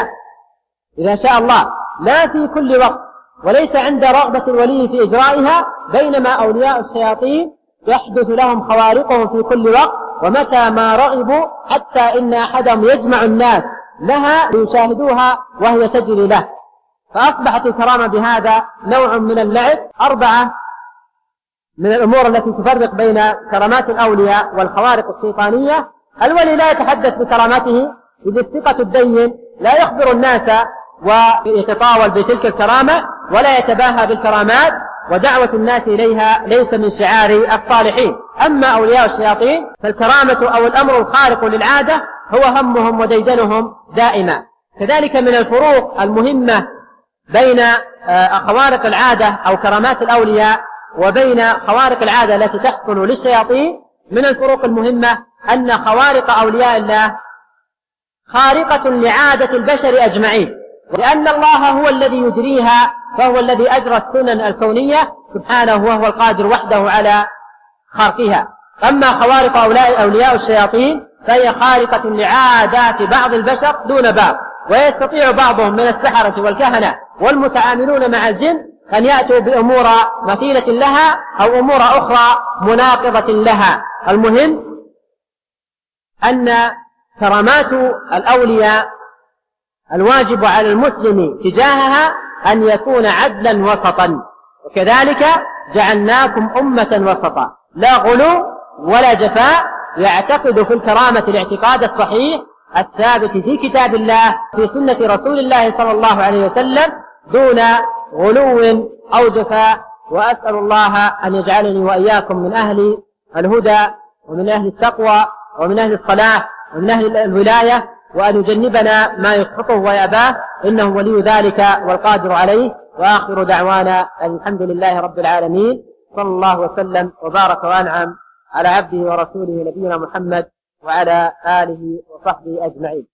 إذا شاء الله، لا في كل وقت، وليس عند رغبة الولي في إجرائها، بينما أولياء الشياطين يحدث لهم خوارقهم في كل وقت ومتى ما رغبوا، حتى إن أحدهم يجمع الناس لها ليشاهدوها وهي تجري له. فأصبحت الكرامة بهذا نوع من اللعب. 4 من الأمور التي تفرق بين كرامات الأولياء والخوارق الشيطانية: الولي لا يتحدث بكرامته، إذ الثقة الدين لا يخبر الناس ويتطاول بتلك الكرامة ولا يتباهى بالكرامات، ودعوة الناس إليها ليس من شعار الصالحين. أما أولياء الشياطين فالكرامة أو الأمر الخارق للعادة هو همهم وديدنهم دائما. كذلك من الفروق المهمة بين خوارق العادة أو كرامات الأولياء وبين خوارق العادة التي تحصل للشياطين، من الفروق المهمة أن خوارق أولياء الله خارقة لعادة البشر أجمعين، لأن الله هو الذي يجريها، فهو الذي أجرى السنن الكونية سبحانه، وهو القادر وحده على خرقها. أما خوارق أولياء الشياطين فهي خارقة لعادات بعض البشر دون بعض، ويستطيع بعضهم من السحرة والكهنة والمتعاملون مع الجن أن يأتوا بأمور مثيلة لها أو أمور أخرى مناقضة لها. المهم أن كرامات الأولياء الواجب على المسلم تجاهها أن يكون عدلا وسطا، وكذلك جعلناكم أمة وسطا لا غلو ولا جفاء، يعتقد في الكرامة الاعتقاد الصحيح الثابت في كتاب الله في سنة رسول الله صلى الله عليه وسلم دون غلو أو جفاء. وأسأل الله أن يجعلني وإياكم من أهل الهدى ومن أهل التقوى ومن أهل الصلاح ومن أهل الولاية، وأن يجنبنا ما يسخطه ويأباه، إنه ولي ذلك والقادر عليه. وآخر دعوانا الحمد لله رب العالمين، صلى الله وسلم وبارك وأنعم على عبده ورسوله نبينا محمد وعلى آله وصحبه أجمعين.